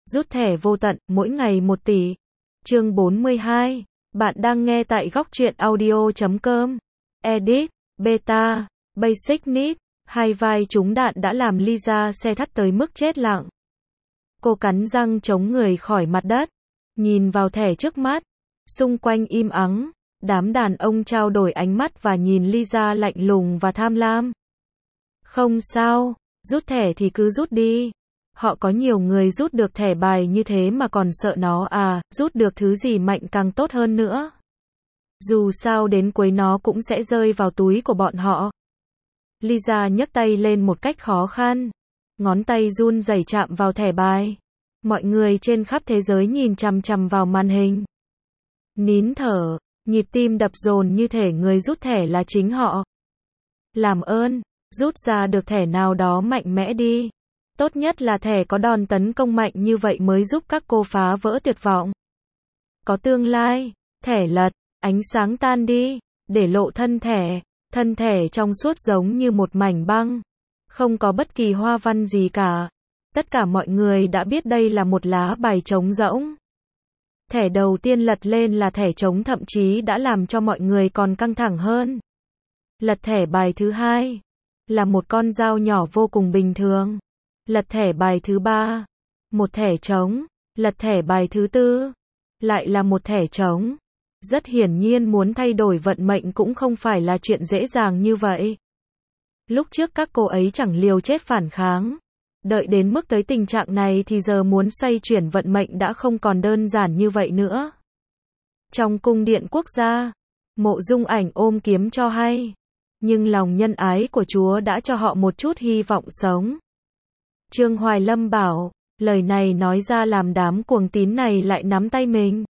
Rút thẻ vô tận, mỗi ngày 1 tỷ. Chương 42. Bạn đang nghe tại góc truyện audio.com. Edit, Beta, Basic Need. Hai vai trúng đạn đã làm Lisa xe thắt tới mức chết lặng. Cô cắn răng chống người khỏi mặt đất, nhìn vào thẻ trước mắt. Xung quanh im ắng, đám đàn ông trao đổi ánh mắt và nhìn Lisa lạnh lùng và tham lam. Không sao, rút thẻ thì cứ rút đi. Họ có nhiều người rút được thẻ bài như thế mà còn sợ nó à, rút được thứ gì mạnh càng tốt hơn nữa. Dù sao đến cuối nó cũng sẽ rơi vào túi của bọn họ. Lisa nhấc tay lên một cách khó khăn. Ngón tay run rẩy chạm vào thẻ bài. Mọi người trên khắp thế giới nhìn chằm chằm vào màn hình. Nín thở, nhịp tim đập dồn như thể người rút thẻ là chính họ. Làm ơn, rút ra được thẻ nào đó mạnh mẽ đi. Tốt nhất là thẻ có đòn tấn công mạnh như vậy mới giúp các cô phá vỡ tuyệt vọng. Có tương lai, thẻ lật, ánh sáng tan đi, để lộ thân thẻ trong suốt giống như một mảnh băng. Không có bất kỳ hoa văn gì cả. Tất cả mọi người đã biết đây là một lá bài trống rỗng. Thẻ đầu tiên lật lên là thẻ trống, thậm chí đã làm cho mọi người còn căng thẳng hơn. Lật thẻ bài thứ hai, là một con dao nhỏ vô cùng bình thường. Lật thẻ bài thứ ba, một thẻ trống. Lật thẻ bài thứ tư, lại là một thẻ trống. Rất hiển nhiên muốn thay đổi vận mệnh cũng không phải là chuyện dễ dàng như vậy. Lúc trước các cô ấy chẳng liều chết phản kháng. Đợi đến mức tới tình trạng này thì giờ muốn xoay chuyển vận mệnh đã không còn đơn giản như vậy nữa. Trong cung điện quốc gia, Mộ Dung Ảnh ôm kiếm cho hay. Nhưng lòng nhân ái của Chúa đã cho họ một chút hy vọng sống. Trương Hoài Lâm bảo, lời này nói ra làm đám cuồng tín này lại nắm tay mình.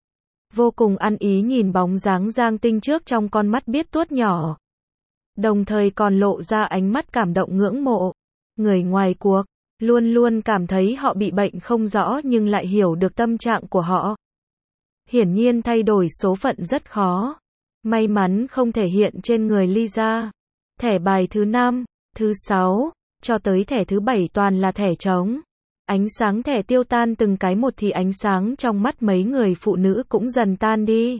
Vô cùng ăn ý nhìn bóng dáng Giang Tinh trước trong con mắt biết tuốt nhỏ. Đồng thời còn lộ ra ánh mắt cảm động ngưỡng mộ. Người ngoài cuộc, luôn luôn cảm thấy họ bị bệnh không rõ nhưng lại hiểu được tâm trạng của họ. Hiển nhiên thay đổi số phận rất khó. May mắn không thể hiện trên người Lisa. Thẻ bài thứ 5, thứ 6, cho tới thẻ thứ 7 toàn là thẻ trống. Ánh sáng thẻ tiêu tan từng cái một thì ánh sáng trong mắt mấy người phụ nữ cũng dần tan đi.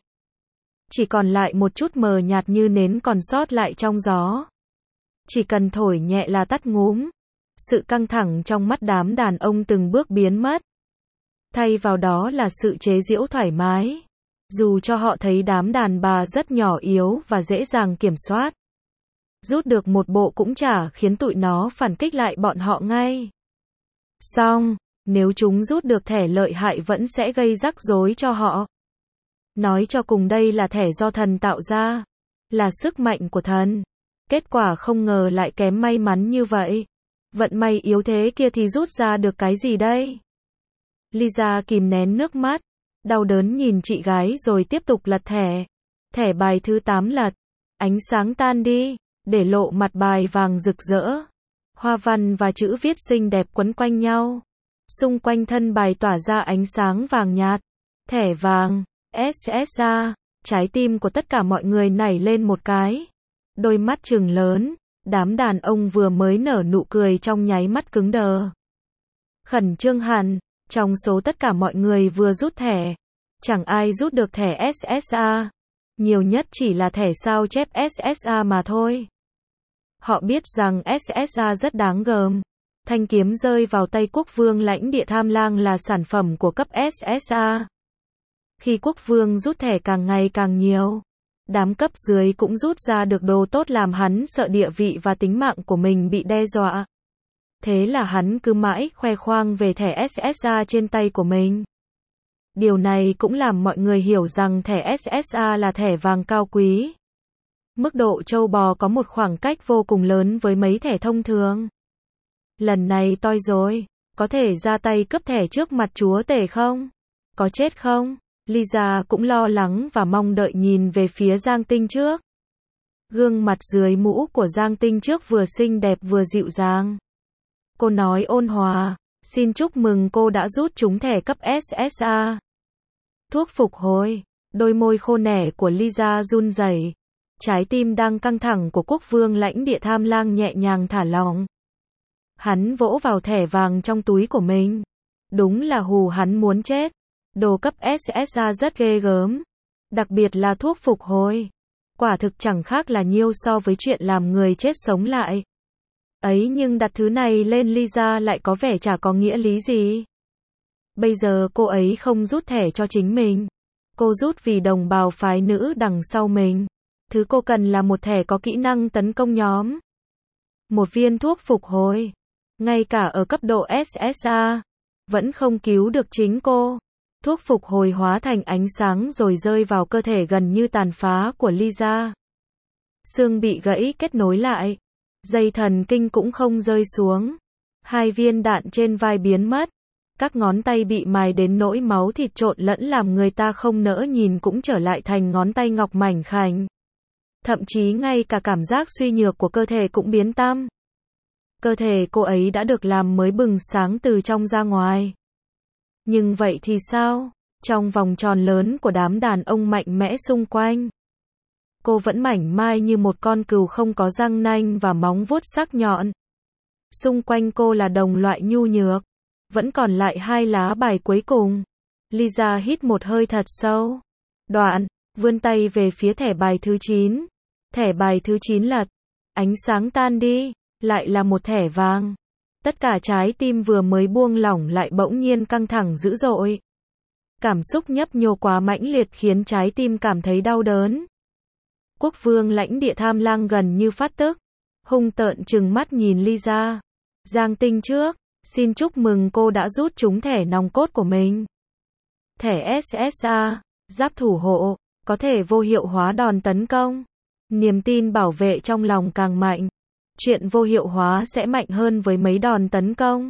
Chỉ còn lại một chút mờ nhạt như nến còn sót lại trong gió. Chỉ cần thổi nhẹ là tắt ngúm. Sự căng thẳng trong mắt đám đàn ông từng bước biến mất. Thay vào đó là sự chế giễu thoải mái. Dù cho họ thấy đám đàn bà rất nhỏ yếu và dễ dàng kiểm soát. Rút được một bộ cũng chả khiến tụi nó phản kích lại bọn họ ngay. Xong, nếu chúng rút được thẻ lợi hại vẫn sẽ gây rắc rối cho họ. Nói cho cùng đây là thẻ do thần tạo ra. Là sức mạnh của thần. Kết quả không ngờ lại kém may mắn như vậy. Vận may yếu thế kia thì rút ra được cái gì đây? Lisa kìm nén nước mắt. Đau đớn nhìn chị gái rồi tiếp tục lật thẻ. Thẻ bài thứ 8 lật. Ánh sáng tan đi, để lộ mặt bài vàng rực rỡ. Hoa văn và chữ viết xinh đẹp quấn quanh nhau. Xung quanh thân bài tỏa ra ánh sáng vàng nhạt. Thẻ vàng, SSA. Trái tim của tất cả mọi người nảy lên một cái. Đôi mắt trừng lớn. Đám đàn ông vừa mới nở nụ cười trong nháy mắt cứng đờ. Khẩn trương hẳn. Trong số tất cả mọi người vừa rút thẻ, chẳng ai rút được thẻ SSA. Nhiều nhất chỉ là thẻ sao chép SSA mà thôi. Họ biết rằng SSA rất đáng gờm. Thanh kiếm rơi vào tay quốc vương lãnh địa Tham Lang là sản phẩm của cấp SSA. Khi quốc vương rút thẻ càng ngày càng nhiều, đám cấp dưới cũng rút ra được đồ tốt làm hắn sợ địa vị và tính mạng của mình bị đe dọa. Thế là hắn cứ mãi khoe khoang về thẻ SSA trên tay của mình. Điều này cũng làm mọi người hiểu rằng thẻ SSA là thẻ vàng cao quý. Mức độ trâu bò có một khoảng cách vô cùng lớn với mấy thẻ thông thường. Lần này toi rồi, có thể ra tay cướp thẻ trước mặt chúa tể không? Có chết không? Lisa cũng lo lắng và mong đợi nhìn về phía Giang Tinh trước. Gương mặt dưới mũ của Giang Tinh trước vừa xinh đẹp vừa dịu dàng. Cô nói ôn hòa, xin chúc mừng cô đã rút trúng thẻ cấp SSA. Thuốc phục hồi, đôi môi khô nẻ của Lisa run rẩy. Trái tim đang căng thẳng của quốc vương lãnh địa Tham Lang nhẹ nhàng thả lỏng. Hắn vỗ vào thẻ vàng trong túi của mình. Đúng là hù hắn muốn chết. Đồ cấp SSA rất ghê gớm. Đặc biệt là thuốc phục hồi. Quả thực chẳng khác là nhiêu so với chuyện làm người chết sống lại. Ấy nhưng đặt thứ này lên Lisa lại có vẻ chả có nghĩa lý gì. Bây giờ cô ấy không rút thẻ cho chính mình. Cô rút vì đồng bào phái nữ đằng sau mình. Thứ cô cần là một thẻ có kỹ năng tấn công nhóm. Một viên thuốc phục hồi. Ngay cả ở cấp độ SSA. Vẫn không cứu được chính cô. Thuốc phục hồi hóa thành ánh sáng rồi rơi vào cơ thể gần như tàn phá của Lisa. Xương bị gãy kết nối lại. Dây thần kinh cũng không rơi xuống. 2 viên đạn trên vai biến mất. Các ngón tay bị mài đến nỗi máu thịt trộn lẫn làm người ta không nỡ nhìn cũng trở lại thành ngón tay ngọc mảnh khảnh. Thậm chí ngay cả cảm giác suy nhược của cơ thể cũng biến tăm. Cơ thể cô ấy đã được làm mới bừng sáng từ trong ra ngoài. Nhưng vậy thì sao? Trong vòng tròn lớn của đám đàn ông mạnh mẽ xung quanh, cô vẫn mảnh mai như một con cừu không có răng nanh và móng vuốt sắc nhọn. Xung quanh cô là đồng loại nhu nhược. Vẫn còn lại 2 lá bài cuối cùng. Lisa hít một hơi thật sâu. Đoạn, vươn tay về phía thẻ bài thứ 9. Thẻ bài thứ 9 lật. Ánh sáng tan đi. Lại là một thẻ vàng. Tất cả trái tim vừa mới buông lỏng lại bỗng nhiên căng thẳng dữ dội. Cảm xúc nhấp nhô quá mãnh liệt khiến trái tim cảm thấy đau đớn. Quốc vương lãnh địa Tham Lang gần như phát tức. Hung tợn trừng mắt nhìn Lisa. Giang Tinh trước. Xin chúc mừng cô đã rút trúng thẻ nòng cốt của mình. Thẻ SSA, giáp thủ hộ, có thể vô hiệu hóa đòn tấn công. Niềm tin bảo vệ trong lòng càng mạnh. Chuyện vô hiệu hóa sẽ mạnh hơn với mấy đòn tấn công.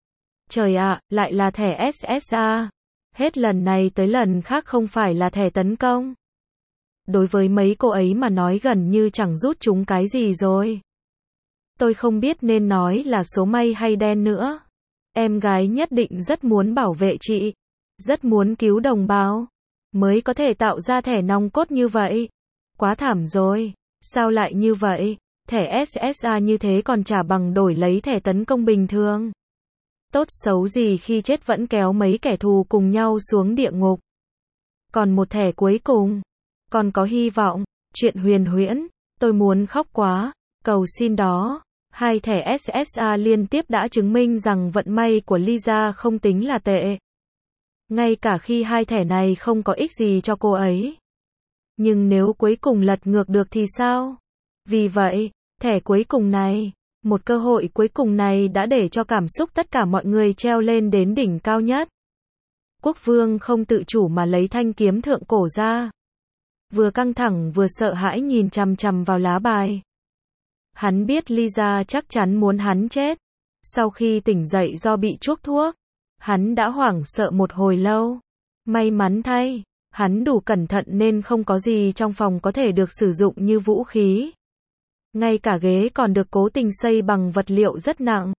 Trời ạ, lại là thẻ SSA. Hết lần này tới lần khác không phải là thẻ tấn công. Đối với mấy cô ấy mà nói gần như chẳng rút trúng cái gì rồi. Tôi không biết nên nói là số may hay đen nữa. Em gái nhất định rất muốn bảo vệ chị. Rất muốn cứu đồng bào. Mới có thể tạo ra thẻ nòng cốt như vậy. Quá thảm rồi. Sao lại như vậy? Thẻ SSA như thế còn chả bằng đổi lấy thẻ tấn công bình thường. Tốt xấu gì khi chết vẫn kéo mấy kẻ thù cùng nhau xuống địa ngục. Còn một thẻ cuối cùng. Còn có hy vọng. Chuyện huyền huyễn. Tôi muốn khóc quá. Cầu xin đó. 2 thẻ SSA liên tiếp đã chứng minh rằng vận may của Lisa không tính là tệ. Ngay cả khi 2 thẻ này không có ích gì cho cô ấy. Nhưng nếu cuối cùng lật ngược được thì sao? Vì vậy, thẻ cuối cùng này, một cơ hội cuối cùng này đã để cho cảm xúc tất cả mọi người treo lên đến đỉnh cao nhất. Quốc vương không tự chủ mà lấy thanh kiếm thượng cổ ra. Vừa căng thẳng vừa sợ hãi nhìn chằm chằm vào lá bài. Hắn biết Lisa chắc chắn muốn hắn chết. Sau khi tỉnh dậy do bị chuốc thuốc, hắn đã hoảng sợ một hồi lâu. May mắn thay, hắn đủ cẩn thận nên không có gì trong phòng có thể được sử dụng như vũ khí. Ngay cả ghế còn được cố tình xây bằng vật liệu rất nặng.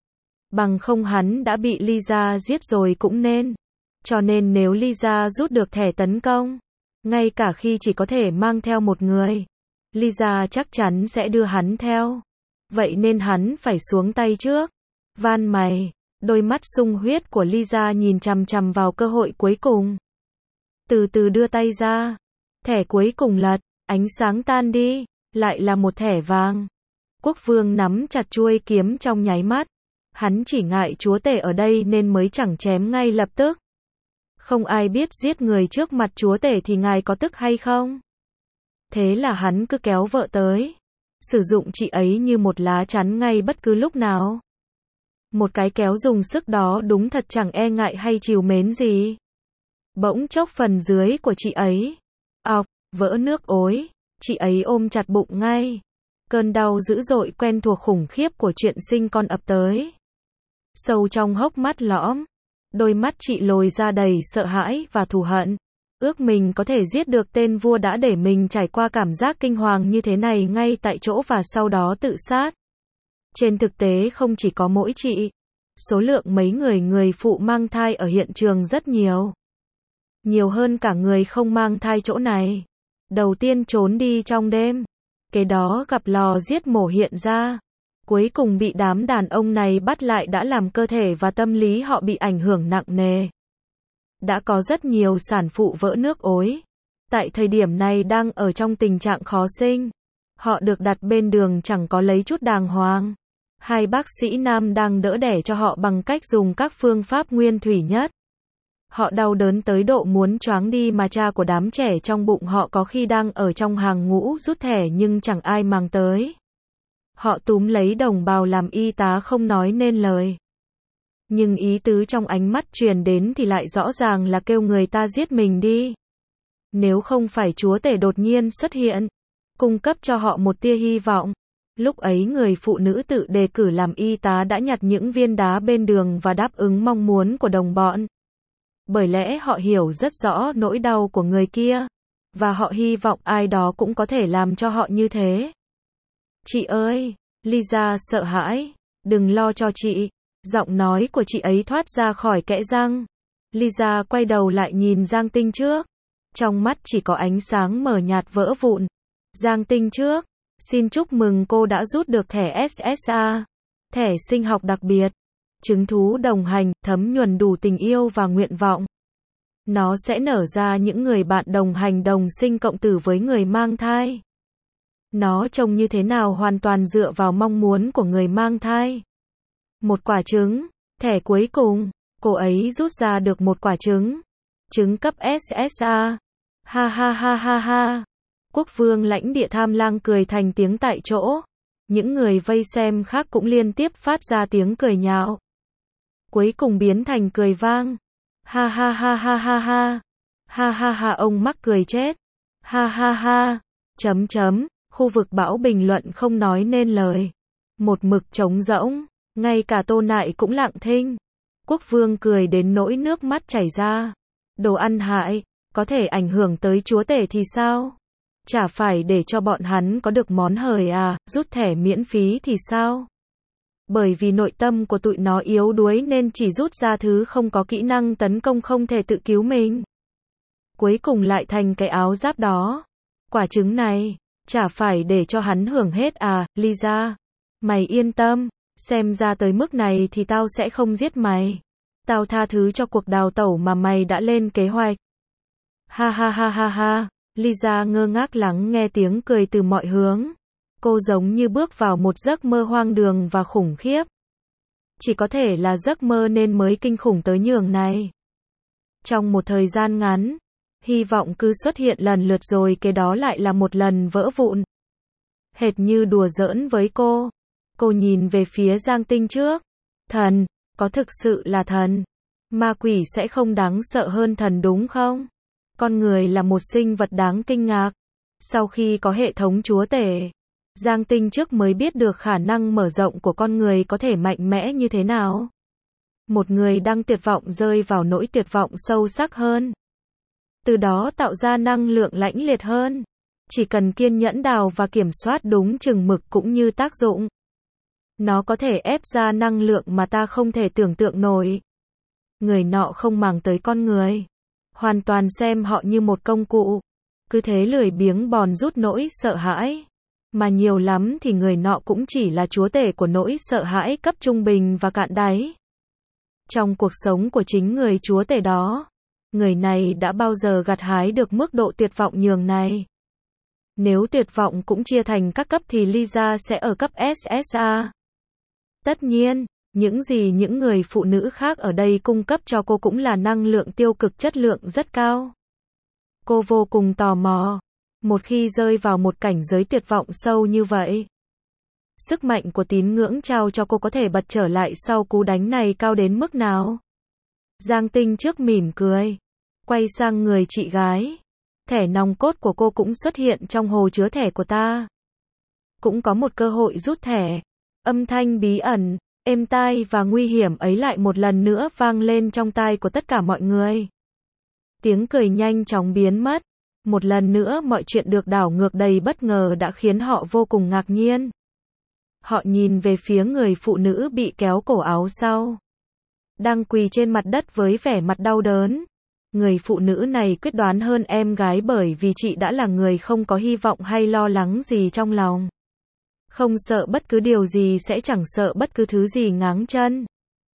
Bằng không hắn đã bị Lisa giết rồi cũng nên. Cho nên nếu Lisa rút được thẻ tấn công, ngay cả khi chỉ có thể mang theo một người, Lisa chắc chắn sẽ đưa hắn theo. Vậy nên hắn phải xuống tay trước. Van mày. Đôi mắt sung huyết của Lisa nhìn chằm chằm vào cơ hội cuối cùng. Từ từ đưa tay ra. Thẻ cuối cùng lật. Ánh sáng tan đi. Lại là một thẻ vàng. Quốc vương nắm chặt chuôi kiếm trong nháy mắt. Hắn chỉ ngại chúa tể ở đây nên mới chẳng chém ngay lập tức. Không ai biết giết người trước mặt chúa tể thì ngài có tức hay không? Thế là hắn cứ kéo vợ tới. Sử dụng chị ấy như một lá chắn ngay bất cứ lúc nào. Một cái kéo dùng sức đó đúng thật chẳng e ngại hay trìu mến gì. Bỗng chốc phần dưới của chị ấy. Ọc, vỡ nước ối. Chị ấy ôm chặt bụng ngay. Cơn đau dữ dội quen thuộc khủng khiếp của chuyện sinh con ập tới. Sâu trong hốc mắt lõm. Đôi mắt chị lồi ra đầy sợ hãi và thù hận. Ước mình có thể giết được tên vua đã để mình trải qua cảm giác kinh hoàng như thế này ngay tại chỗ và sau đó tự sát. Trên thực tế không chỉ có mỗi chị. Số lượng mấy người phụ mang thai ở hiện trường rất nhiều. Nhiều hơn cả người không mang thai chỗ này. Đầu tiên trốn đi trong đêm. Kế đó gặp lò giết mổ hiện ra. Cuối cùng bị đám đàn ông này bắt lại đã làm cơ thể và tâm lý họ bị ảnh hưởng nặng nề. Đã có rất nhiều sản phụ vỡ nước ối. Tại thời điểm này đang ở trong tình trạng khó sinh. Họ được đặt bên đường chẳng có lấy chút đàng hoàng. Hai bác sĩ nam đang đỡ đẻ cho họ bằng cách dùng các phương pháp nguyên thủy nhất. Họ đau đớn tới độ muốn choáng đi mà cha của đám trẻ trong bụng họ có khi đang ở trong hàng ngũ rút thẻ nhưng chẳng ai mang tới. Họ túm lấy đồng bào làm y tá không nói nên lời. Nhưng ý tứ trong ánh mắt truyền đến thì lại rõ ràng là kêu người ta giết mình đi. Nếu không phải chúa tể đột nhiên xuất hiện, cung cấp cho họ một tia hy vọng. Lúc ấy người phụ nữ tự đề cử làm y tá đã nhặt những viên đá bên đường và đáp ứng mong muốn của đồng bọn. Bởi lẽ họ hiểu rất rõ nỗi đau của người kia. Và họ hy vọng ai đó cũng có thể làm cho họ như thế. Chị ơi, Lisa sợ hãi. Đừng lo cho chị. Giọng nói của chị ấy thoát ra khỏi kẽ răng. Lisa quay đầu lại nhìn Giang Tinh trước. Trong mắt chỉ có ánh sáng mờ nhạt vỡ vụn. Giang Tinh trước. Xin chúc mừng cô đã rút được thẻ SSA. Thẻ sinh học đặc biệt. Chứng thú đồng hành, thấm nhuần đủ tình yêu và nguyện vọng. Nó sẽ nở ra những người bạn đồng hành đồng sinh cộng tử với người mang thai. Nó trông như thế nào hoàn toàn dựa vào mong muốn của người mang thai. Một quả trứng. Thẻ cuối cùng. Cô ấy rút ra được một quả trứng. Trứng cấp SSA. Ha ha ha ha ha. Quốc vương lãnh địa Tham Lang cười thành tiếng tại chỗ. Những người vây xem khác cũng liên tiếp phát ra tiếng cười nhạo. Cuối cùng biến thành cười vang. Ha ha ha ha ha ha. Ha ha ha ông mắc cười chết. Ha ha ha. Chấm chấm. Khu vực bão bình luận không nói nên lời. Một mực trống rỗng. Ngay cả Tô Nại cũng lặng thinh. Quốc vương cười đến nỗi nước mắt chảy ra. Đồ ăn hại. Có thể ảnh hưởng tới chúa tể thì sao? Chả phải để cho bọn hắn có được món hời à, rút thẻ miễn phí thì sao? Bởi vì nội tâm của tụi nó yếu đuối nên chỉ rút ra thứ không có kỹ năng tấn công không thể tự cứu mình. Cuối cùng lại thành cái áo giáp đó. Quả trứng này, chả phải để cho hắn hưởng hết à, Lisa. Mày yên tâm, xem ra tới mức này thì tao sẽ không giết mày. Tao tha thứ cho cuộc đào tẩu mà mày đã lên kế hoạch. Ha ha ha ha ha. Lisa ngơ ngác lắng nghe tiếng cười từ mọi hướng. Cô giống như bước vào một giấc mơ hoang đường và khủng khiếp. Chỉ có thể là giấc mơ nên mới kinh khủng tới nhường này. Trong một thời gian ngắn, hy vọng cứ xuất hiện lần lượt rồi kế đó lại là một lần vỡ vụn. Hệt như đùa giỡn với cô. Cô nhìn về phía Giang Tinh trước. Thần, có thực sự là thần? Ma quỷ sẽ không đáng sợ hơn thần đúng không? Con người là một sinh vật đáng kinh ngạc. Sau khi có hệ thống chúa tể, Giang Tinh trước mới biết được khả năng mở rộng của con người có thể mạnh mẽ như thế nào. Một người đang tuyệt vọng rơi vào nỗi tuyệt vọng sâu sắc hơn. Từ đó tạo ra năng lượng lãnh liệt hơn. Chỉ cần kiên nhẫn đào và kiểm soát đúng chừng mực cũng như tác dụng. Nó có thể ép ra năng lượng mà ta không thể tưởng tượng nổi. Người nọ không màng tới con người. Hoàn toàn xem họ như một công cụ. Cứ thế lười biếng bòn rút nỗi sợ hãi. Mà nhiều lắm thì người nọ cũng chỉ là chúa tể của nỗi sợ hãi cấp trung bình và cạn đáy. Trong cuộc sống của chính người chúa tể đó, người này đã bao giờ gặt hái được mức độ tuyệt vọng nhường này. Nếu tuyệt vọng cũng chia thành các cấp thì Lisa sẽ ở cấp SSA. Tất nhiên, những gì những người phụ nữ khác ở đây cung cấp cho cô cũng là năng lượng tiêu cực chất lượng rất cao. Cô vô cùng tò mò. Một khi rơi vào một cảnh giới tuyệt vọng sâu như vậy, sức mạnh của tín ngưỡng trao cho cô có thể bật trở lại sau cú đánh này cao đến mức nào? Giang Tinh trước mỉm cười. Quay sang người chị gái. Thẻ nòng cốt của cô cũng xuất hiện trong hồ chứa thẻ của ta. Cũng có một cơ hội rút thẻ. Âm thanh bí ẩn, êm tai và nguy hiểm ấy lại một lần nữa vang lên trong tai của tất cả mọi người. Tiếng cười nhanh chóng biến mất. Một lần nữa mọi chuyện được đảo ngược đầy bất ngờ đã khiến họ vô cùng ngạc nhiên. Họ nhìn về phía người phụ nữ bị kéo cổ áo sau. Đang quỳ trên mặt đất với vẻ mặt đau đớn. Người phụ nữ này quyết đoán hơn em gái bởi vì chị đã là người không có hy vọng hay lo lắng gì trong lòng. Không sợ bất cứ điều gì sẽ chẳng sợ bất cứ thứ gì ngáng chân.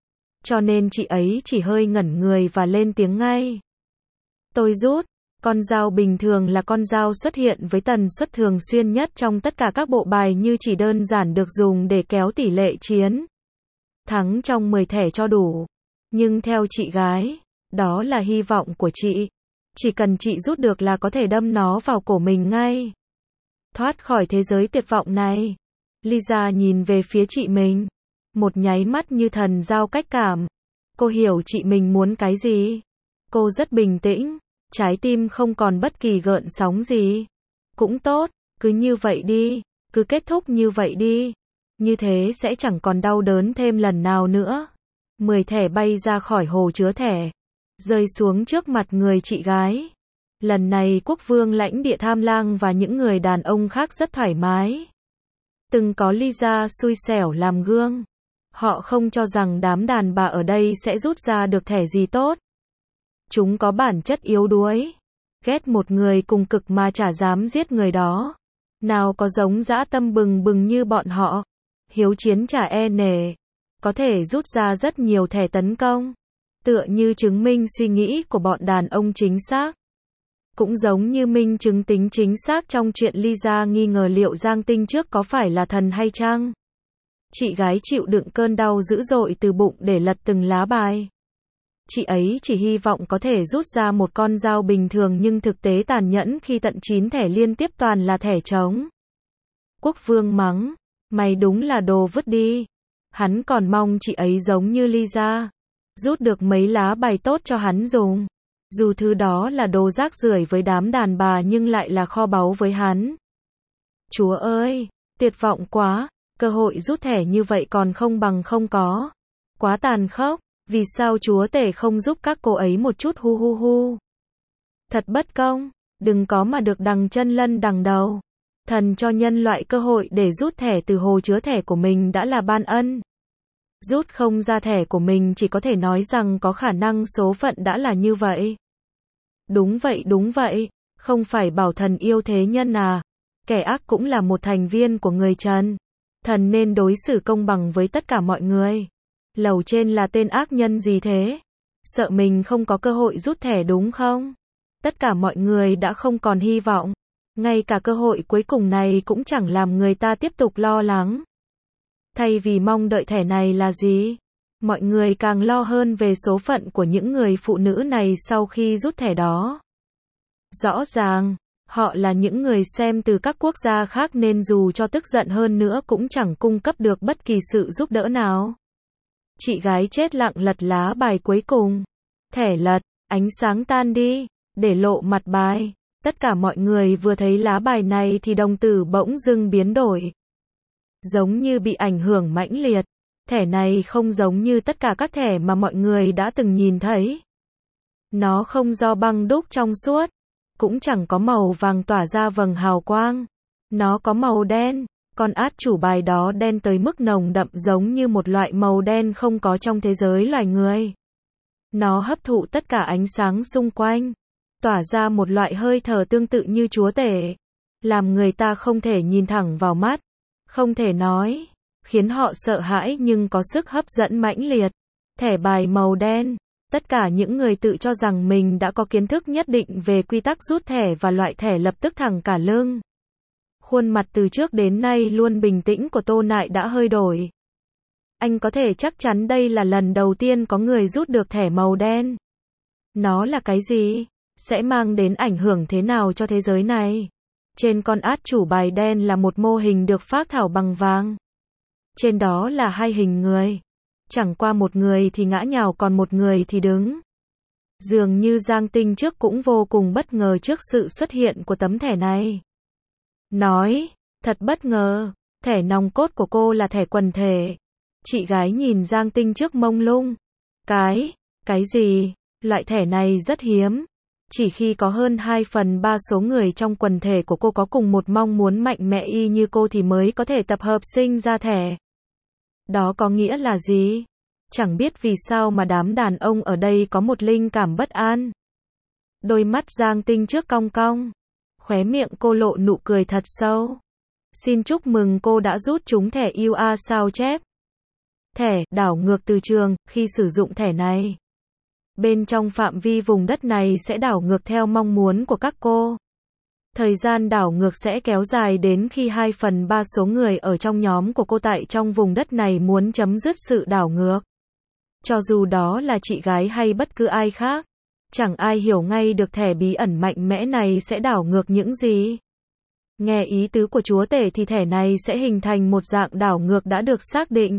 Cho nên chị ấy chỉ hơi ngẩn người và lên tiếng ngay. Tôi rút. Con dao bình thường là con dao xuất hiện với tần suất thường xuyên nhất trong tất cả các bộ bài, như chỉ đơn giản được dùng để kéo tỷ lệ chiến thắng trong 10 thẻ cho đủ. Nhưng theo chị gái, đó là hy vọng của chị. Chỉ cần chị rút được là có thể đâm nó vào cổ mình ngay. Thoát khỏi thế giới tuyệt vọng này. Lisa nhìn về phía chị mình. Một nháy mắt như thần giao cách cảm. Cô hiểu chị mình muốn cái gì. Cô rất bình tĩnh. Trái tim không còn bất kỳ gợn sóng gì. Cũng tốt, cứ như vậy đi. Cứ kết thúc như vậy đi. Như thế sẽ chẳng còn đau đớn thêm lần nào nữa. 10 thẻ bay ra khỏi hồ chứa thẻ. Rơi xuống trước mặt người chị gái. Lần này quốc vương lãnh địa Tham Lang và những người đàn ông khác rất thoải mái. Từng có Lisa xui xẻo làm gương. Họ không cho rằng đám đàn bà ở đây sẽ rút ra được thẻ gì tốt. Chúng có bản chất yếu đuối. Ghét một người cùng cực mà chả dám giết người đó. Nào có giống dã tâm bừng bừng như bọn họ. Hiếu chiến chả e nể. Có thể rút ra rất nhiều thẻ tấn công. Tựa như chứng minh suy nghĩ của bọn đàn ông chính xác. Cũng giống như minh chứng tính chính xác trong chuyện Lisa nghi ngờ liệu Giang Tinh trước có phải là thần hay chăng. Chị gái chịu đựng cơn đau dữ dội từ bụng để lật từng lá bài. Chị ấy chỉ hy vọng có thể rút ra một con dao bình thường, nhưng thực tế tàn nhẫn khi tận 9 thẻ liên tiếp toàn là thẻ trống. Quốc vương mắng, mày đúng là đồ vứt đi. Hắn còn mong chị ấy giống như Lisa, rút được mấy lá bài tốt cho hắn dùng. Dù thứ đó là đồ rác rưởi với đám đàn bà nhưng lại là kho báu với hắn. Chúa ơi, tuyệt vọng quá, cơ hội rút thẻ như vậy còn không bằng không có. Quá tàn khốc, vì sao chúa tể không giúp các cô ấy một chút hu hu hu. Thật bất công, đừng có mà được đằng chân lân đằng đầu. Thần cho nhân loại cơ hội để rút thẻ từ hồ chứa thẻ của mình đã là ban ân. Rút không ra thẻ của mình chỉ có thể nói rằng có khả năng số phận đã là như vậy. Đúng vậy, không phải bảo thần yêu thế nhân à. Kẻ ác cũng là một thành viên của người Trần. Thần nên đối xử công bằng với tất cả mọi người. Lầu trên là tên ác nhân gì thế? Sợ mình không có cơ hội rút thẻ đúng không? Tất cả mọi người đã không còn hy vọng. Ngay cả cơ hội cuối cùng này cũng chẳng làm người ta tiếp tục lo lắng. Thay vì mong đợi thẻ này là gì? Mọi người càng lo hơn về số phận của những người phụ nữ này sau khi rút thẻ đó. Rõ ràng, họ là những người xem từ các quốc gia khác nên dù cho tức giận hơn nữa cũng chẳng cung cấp được bất kỳ sự giúp đỡ nào. Chị gái chết lặng lật lá bài cuối cùng. Thẻ lật, ánh sáng tan đi, để lộ mặt bài. Tất cả mọi người vừa thấy lá bài này thì đồng tử bỗng dưng biến đổi. Giống như bị ảnh hưởng mãnh liệt. Thẻ này không giống như tất cả các thẻ mà mọi người đã từng nhìn thấy. Nó không do băng đúc trong suốt. Cũng chẳng có màu vàng tỏa ra vầng hào quang. Nó có màu đen. Con át chủ bài đó đen tới mức nồng đậm giống như một loại màu đen không có trong thế giới loài người. Nó hấp thụ tất cả ánh sáng xung quanh. Tỏa ra một loại hơi thở tương tự như chúa tể. Làm người ta không thể nhìn thẳng vào mắt. Không thể nói. Khiến họ sợ hãi nhưng có sức hấp dẫn mãnh liệt. Thẻ bài màu đen. Tất cả những người tự cho rằng mình đã có kiến thức nhất định về quy tắc rút thẻ và loại thẻ lập tức thẳng cả lưng. Khuôn mặt từ trước đến nay luôn bình tĩnh của Tô Nại đã hơi đổi. Anh có thể chắc chắn đây là lần đầu tiên có người rút được thẻ màu đen. Nó là cái gì? Sẽ mang đến ảnh hưởng thế nào cho thế giới này? Trên con át chủ bài đen là một mô hình được phác thảo bằng vàng. Trên đó là hai hình người. Chẳng qua một người thì ngã nhào còn một người thì đứng. Dường như Giang Tinh trước cũng vô cùng bất ngờ trước sự xuất hiện của tấm thẻ này. Nói, thật bất ngờ, thẻ nòng cốt của cô là thẻ quần thể. Chị gái nhìn Giang Tinh trước mông lung. Cái gì? Loại thẻ này rất hiếm. Chỉ khi có hơn 2/3 số người trong quần thể của cô có cùng một mong muốn mạnh mẽ y như cô thì mới có thể tập hợp sinh ra thẻ. Đó có nghĩa là gì? Chẳng biết vì sao mà đám đàn ông ở đây có một linh cảm bất an. Đôi mắt Giang Tinh trước cong cong. Khóe miệng cô lộ nụ cười thật sâu. Xin chúc mừng cô đã rút trúng thẻ UA sao chép. Thẻ đảo ngược từ trường. Khi sử dụng thẻ này, bên trong phạm vi vùng đất này sẽ đảo ngược theo mong muốn của các cô. Thời gian đảo ngược sẽ kéo dài đến khi 2/3 số người ở trong nhóm của cô tại trong vùng đất này muốn chấm dứt sự đảo ngược. Cho dù đó là chị gái hay bất cứ ai khác, chẳng ai hiểu ngay được thẻ bí ẩn mạnh mẽ này sẽ đảo ngược những gì. Nghe ý tứ của chúa tể thì thẻ này sẽ hình thành một dạng đảo ngược đã được xác định.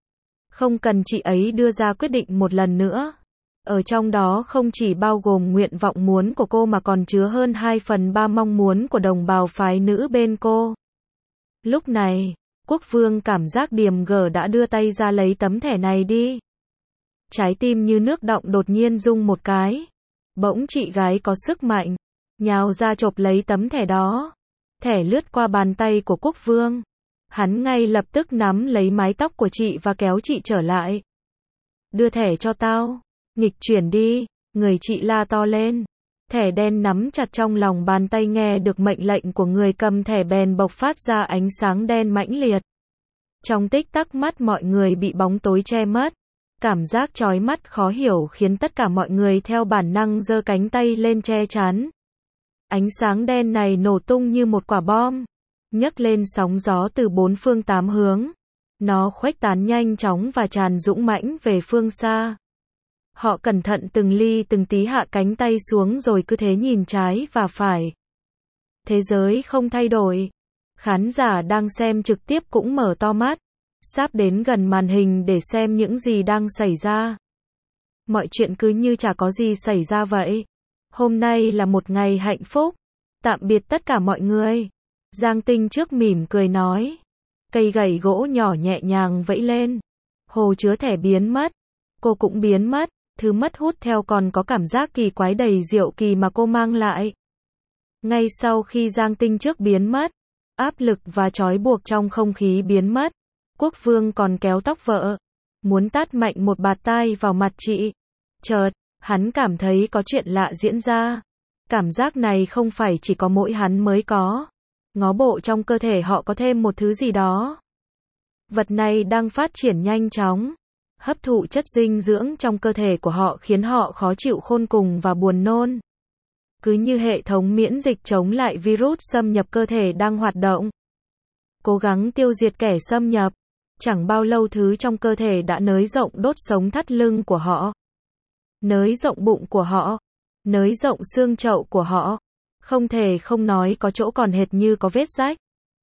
Không cần chị ấy đưa ra quyết định một lần nữa. Ở trong đó không chỉ bao gồm nguyện vọng muốn của cô mà còn chứa hơn 2/3 mong muốn của đồng bào phái nữ bên cô. Lúc này, quốc vương cảm giác điềm gở đã đưa tay ra lấy tấm thẻ này đi. Trái tim như nước đọng đột nhiên rung một cái. Bỗng chị gái có sức mạnh, nhào ra chộp lấy tấm thẻ đó. Thẻ lướt qua bàn tay của quốc vương. Hắn ngay lập tức nắm lấy mái tóc của chị và kéo chị trở lại. Đưa thẻ cho tao. Nghịch chuyển đi, người chị la to lên. Thẻ đen nắm chặt trong lòng bàn tay nghe được mệnh lệnh của người cầm thẻ bèn bộc phát ra ánh sáng đen mãnh liệt. Trong tích tắc mắt mọi người bị bóng tối che mất. Cảm giác chói mắt khó hiểu khiến tất cả mọi người theo bản năng giơ cánh tay lên che chắn. Ánh sáng đen này nổ tung như một quả bom, nhấc lên sóng gió từ 4 phương 8 hướng. Nó khuếch tán nhanh chóng và tràn dũng mãnh về phương xa. Họ cẩn thận từng ly từng tí hạ cánh tay xuống rồi cứ thế nhìn trái và phải. Thế giới không thay đổi. Khán giả đang xem trực tiếp cũng mở to mắt, sắp đến gần màn hình để xem những gì đang xảy ra. Mọi chuyện cứ như chả có gì xảy ra vậy. Hôm nay là một ngày hạnh phúc. Tạm biệt tất cả mọi người. Giang Tinh trước mỉm cười nói. Cây gậy gỗ nhỏ nhẹ nhàng vẫy lên. Hồ chứa thẻ biến mất. Cô cũng biến mất. Thứ mất hút theo còn có cảm giác kỳ quái đầy diệu kỳ mà cô mang lại. Ngay sau khi Giang Tinh trước biến mất, áp lực và trói buộc trong không khí biến mất. Quốc vương còn kéo tóc vợ, muốn tát mạnh một bạt tai vào mặt chị. Chợt, hắn cảm thấy có chuyện lạ diễn ra. Cảm giác này không phải chỉ có mỗi hắn mới có. Ngó bộ trong cơ thể họ có thêm một thứ gì đó. Vật này đang phát triển nhanh chóng. Hấp thụ chất dinh dưỡng trong cơ thể của họ khiến họ khó chịu khôn cùng và buồn nôn. Cứ như hệ thống miễn dịch chống lại virus xâm nhập cơ thể đang hoạt động. Cố gắng tiêu diệt kẻ xâm nhập. Chẳng bao lâu thứ trong cơ thể đã nới rộng đốt sống thắt lưng của họ. Nới rộng bụng của họ. Nới rộng xương chậu của họ. Không thể không nói có chỗ còn hệt như có vết rách.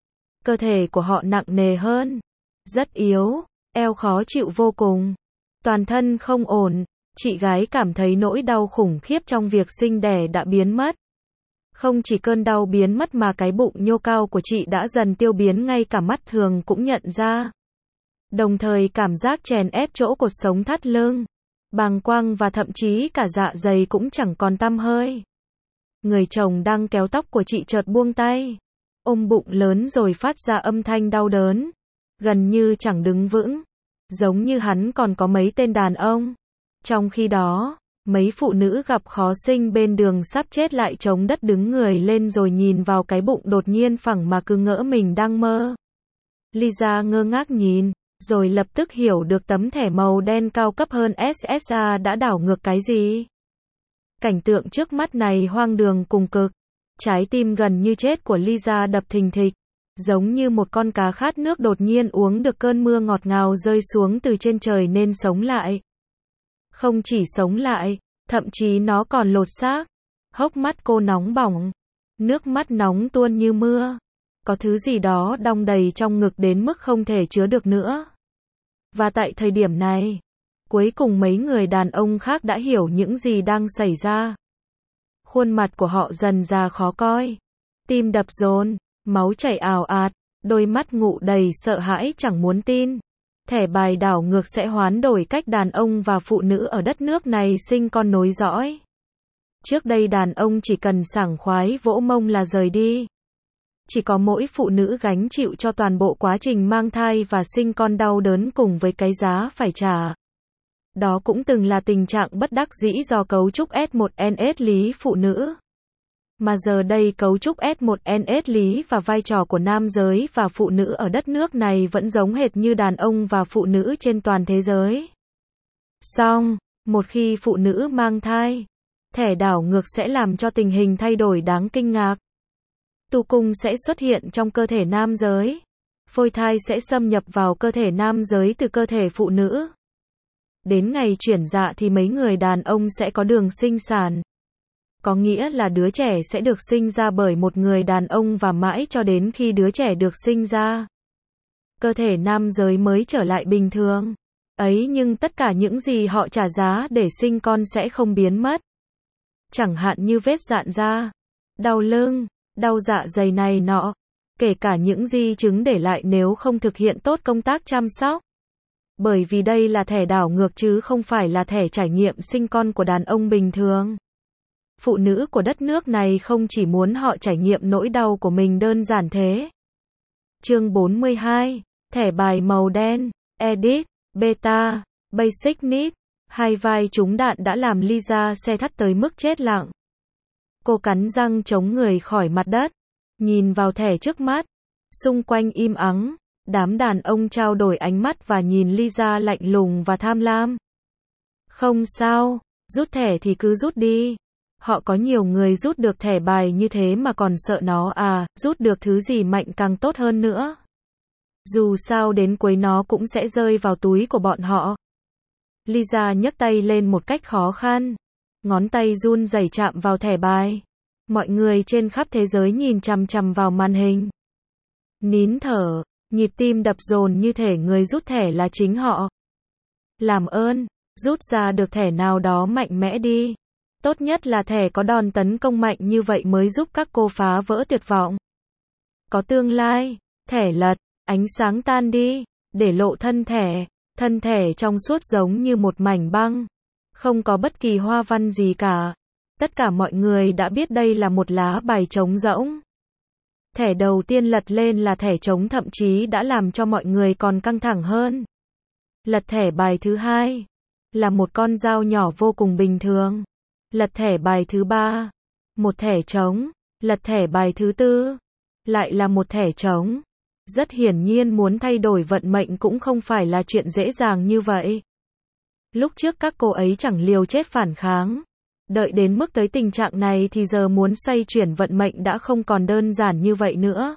Cơ thể của họ nặng nề hơn. Rất yếu. Eo khó chịu vô cùng. Toàn thân không ổn. Chị gái cảm thấy nỗi đau khủng khiếp trong việc sinh đẻ đã biến mất. Không chỉ cơn đau biến mất mà cái bụng nhô cao của chị đã dần tiêu biến, ngay cả mắt thường cũng nhận ra. Đồng thời cảm giác chèn ép chỗ cột sống thắt lưng, bàng quang và thậm chí cả dạ dày cũng chẳng còn tăm hơi. Người chồng đang kéo tóc của chị chợt buông tay, ôm bụng lớn rồi phát ra âm thanh đau đớn, gần như chẳng đứng vững, giống như hắn còn có mấy tên đàn ông. Trong khi đó, mấy phụ nữ gặp khó sinh bên đường sắp chết lại chống đất đứng người lên rồi nhìn vào cái bụng đột nhiên phẳng mà cứ ngỡ mình đang mơ. Lisa ngơ ngác nhìn, rồi lập tức hiểu được tấm thẻ màu đen cao cấp hơn SSA đã đảo ngược cái gì. Cảnh tượng trước mắt này hoang đường cùng cực. Trái tim gần như chết của Lisa đập thình thịch, giống như một con cá khát nước đột nhiên uống được cơn mưa ngọt ngào rơi xuống từ trên trời nên sống lại. Không chỉ sống lại, thậm chí nó còn lột xác. Hốc mắt cô nóng bỏng, nước mắt nóng tuôn như mưa. Có thứ gì đó đong đầy trong ngực đến mức không thể chứa được nữa. Và tại thời điểm này, cuối cùng mấy người đàn ông khác đã hiểu những gì đang xảy ra. Khuôn mặt của họ dần ra khó coi, tim đập dồn, máu chảy ào ạt, đôi mắt ngụ đầy sợ hãi chẳng muốn tin. Thẻ bài đảo ngược sẽ hoán đổi cách đàn ông và phụ nữ ở đất nước này sinh con nối dõi. Trước đây đàn ông chỉ cần sảng khoái vỗ mông là rời đi. Chỉ có mỗi phụ nữ gánh chịu cho toàn bộ quá trình mang thai và sinh con đau đớn cùng với cái giá phải trả. Đó cũng từng là tình trạng bất đắc dĩ do cấu trúc S1NS lý phụ nữ. Mà giờ đây cấu trúc S1NS lý và vai trò của nam giới và phụ nữ ở đất nước này vẫn giống hệt như đàn ông và phụ nữ trên toàn thế giới. Song, một khi phụ nữ mang thai, thẻ đảo ngược sẽ làm cho tình hình thay đổi đáng kinh ngạc. Tu cung sẽ xuất hiện trong cơ thể nam giới. Phôi thai sẽ xâm nhập vào cơ thể nam giới từ cơ thể phụ nữ. Đến ngày chuyển dạ thì mấy người đàn ông sẽ có đường sinh sản. Có nghĩa là đứa trẻ sẽ được sinh ra bởi một người đàn ông và mãi cho đến khi đứa trẻ được sinh ra, cơ thể nam giới mới trở lại bình thường. Ấy nhưng tất cả những gì họ trả giá để sinh con sẽ không biến mất. Chẳng hạn như vết rạn da, đau lưng, đau dạ dày này nọ, kể cả những di chứng để lại nếu không thực hiện tốt công tác chăm sóc. Bởi vì đây là thẻ đảo ngược chứ không phải là thẻ trải nghiệm sinh con của đàn ông bình thường. Phụ nữ của đất nước này không chỉ muốn họ trải nghiệm nỗi đau của mình đơn giản thế. Chương 42, thẻ bài màu đen, Edit, Beta, Basic Need, hai vai trúng đạn đã làm Lisa xe thắt tới mức chết lặng. Cô cắn răng chống người khỏi mặt đất, nhìn vào thẻ trước mắt, xung quanh im ắng, đám đàn ông trao đổi ánh mắt và nhìn Lisa lạnh lùng và tham lam. Không sao, rút thẻ thì cứ rút đi. Họ có nhiều người rút được thẻ bài như thế mà còn sợ nó à, rút được thứ gì mạnh càng tốt hơn nữa. Dù sao đến cuối nó cũng sẽ rơi vào túi của bọn họ. Lisa nhấc tay lên một cách khó khăn. Ngón tay run rẩy chạm vào thẻ bài. Mọi người trên khắp thế giới nhìn chằm chằm vào màn hình. Nín thở, nhịp tim đập dồn như thể người rút thẻ là chính họ. Làm ơn, rút ra được thẻ nào đó mạnh mẽ đi. Tốt nhất là thẻ có đòn tấn công mạnh như vậy mới giúp các cô phá vỡ tuyệt vọng. Có tương lai, thẻ lật, ánh sáng tan đi, để lộ thân thẻ trong suốt giống như một mảnh băng. Không có bất kỳ hoa văn gì cả. Tất cả mọi người đã biết đây là một lá bài trống rỗng. Thẻ đầu tiên lật lên là thẻ trống thậm chí đã làm cho mọi người còn căng thẳng hơn. Lật thẻ bài thứ hai, là một con dao nhỏ vô cùng bình thường. Lật thẻ bài thứ ba, một thẻ trống. Lật thẻ bài thứ tư, lại là một thẻ trống. Rất hiển nhiên muốn thay đổi vận mệnh cũng không phải là chuyện dễ dàng như vậy. Lúc trước các cô ấy chẳng liều chết phản kháng. Đợi đến mức tới tình trạng này thì giờ muốn xoay chuyển vận mệnh đã không còn đơn giản như vậy nữa.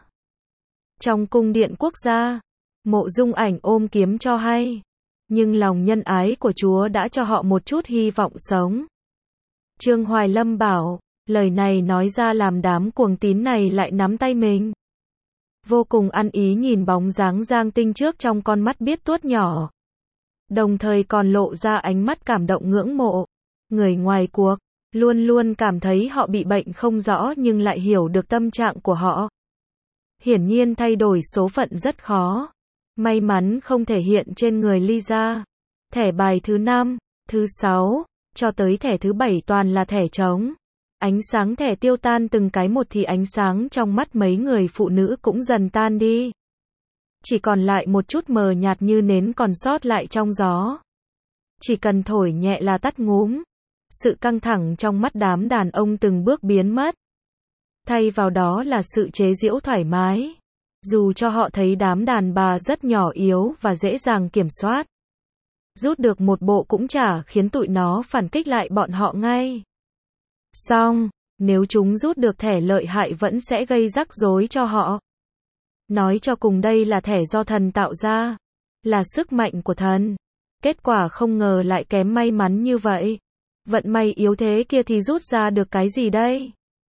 Trong cung điện quốc gia, Mộ Dung Ảnh ôm kiếm cho hay. Nhưng lòng nhân ái của Chúa đã cho họ một chút hy vọng sống. Trương Hoài Lâm bảo, lời này nói ra làm đám cuồng tín này lại nắm tay mình. Vô cùng ăn ý nhìn bóng dáng Giang Tinh trước trong con mắt biết tuốt nhỏ. Đồng thời còn lộ ra ánh mắt cảm động ngưỡng mộ. Người ngoài cuộc, luôn luôn cảm thấy họ bị bệnh không rõ nhưng lại hiểu được tâm trạng của họ. Hiển nhiên thay đổi số phận rất khó. May mắn không thể hiện trên người Lisa. Thẻ bài thứ 5, thứ 6, cho tới thẻ thứ 7 toàn là thẻ trống. Ánh sáng thẻ tiêu tan từng cái một thì ánh sáng trong mắt mấy người phụ nữ cũng dần tan đi. Chỉ còn lại một chút mờ nhạt như nến còn sót lại trong gió. Chỉ cần thổi nhẹ là tắt ngúm. Sự căng thẳng trong mắt đám đàn ông từng bước biến mất. Thay vào đó là sự chế giễu thoải mái. Dù cho họ thấy đám đàn bà rất nhỏ yếu và dễ dàng kiểm soát. Rút được một bộ cũng chả khiến tụi nó phản kích lại bọn họ ngay. Song, nếu chúng rút được thẻ lợi hại vẫn sẽ gây rắc rối cho họ. Nói cho cùng đây là thẻ do thần tạo ra. Là sức mạnh của thần. Kết quả không ngờ lại kém may mắn như vậy. Vận may yếu thế kia thì rút ra được cái gì đây?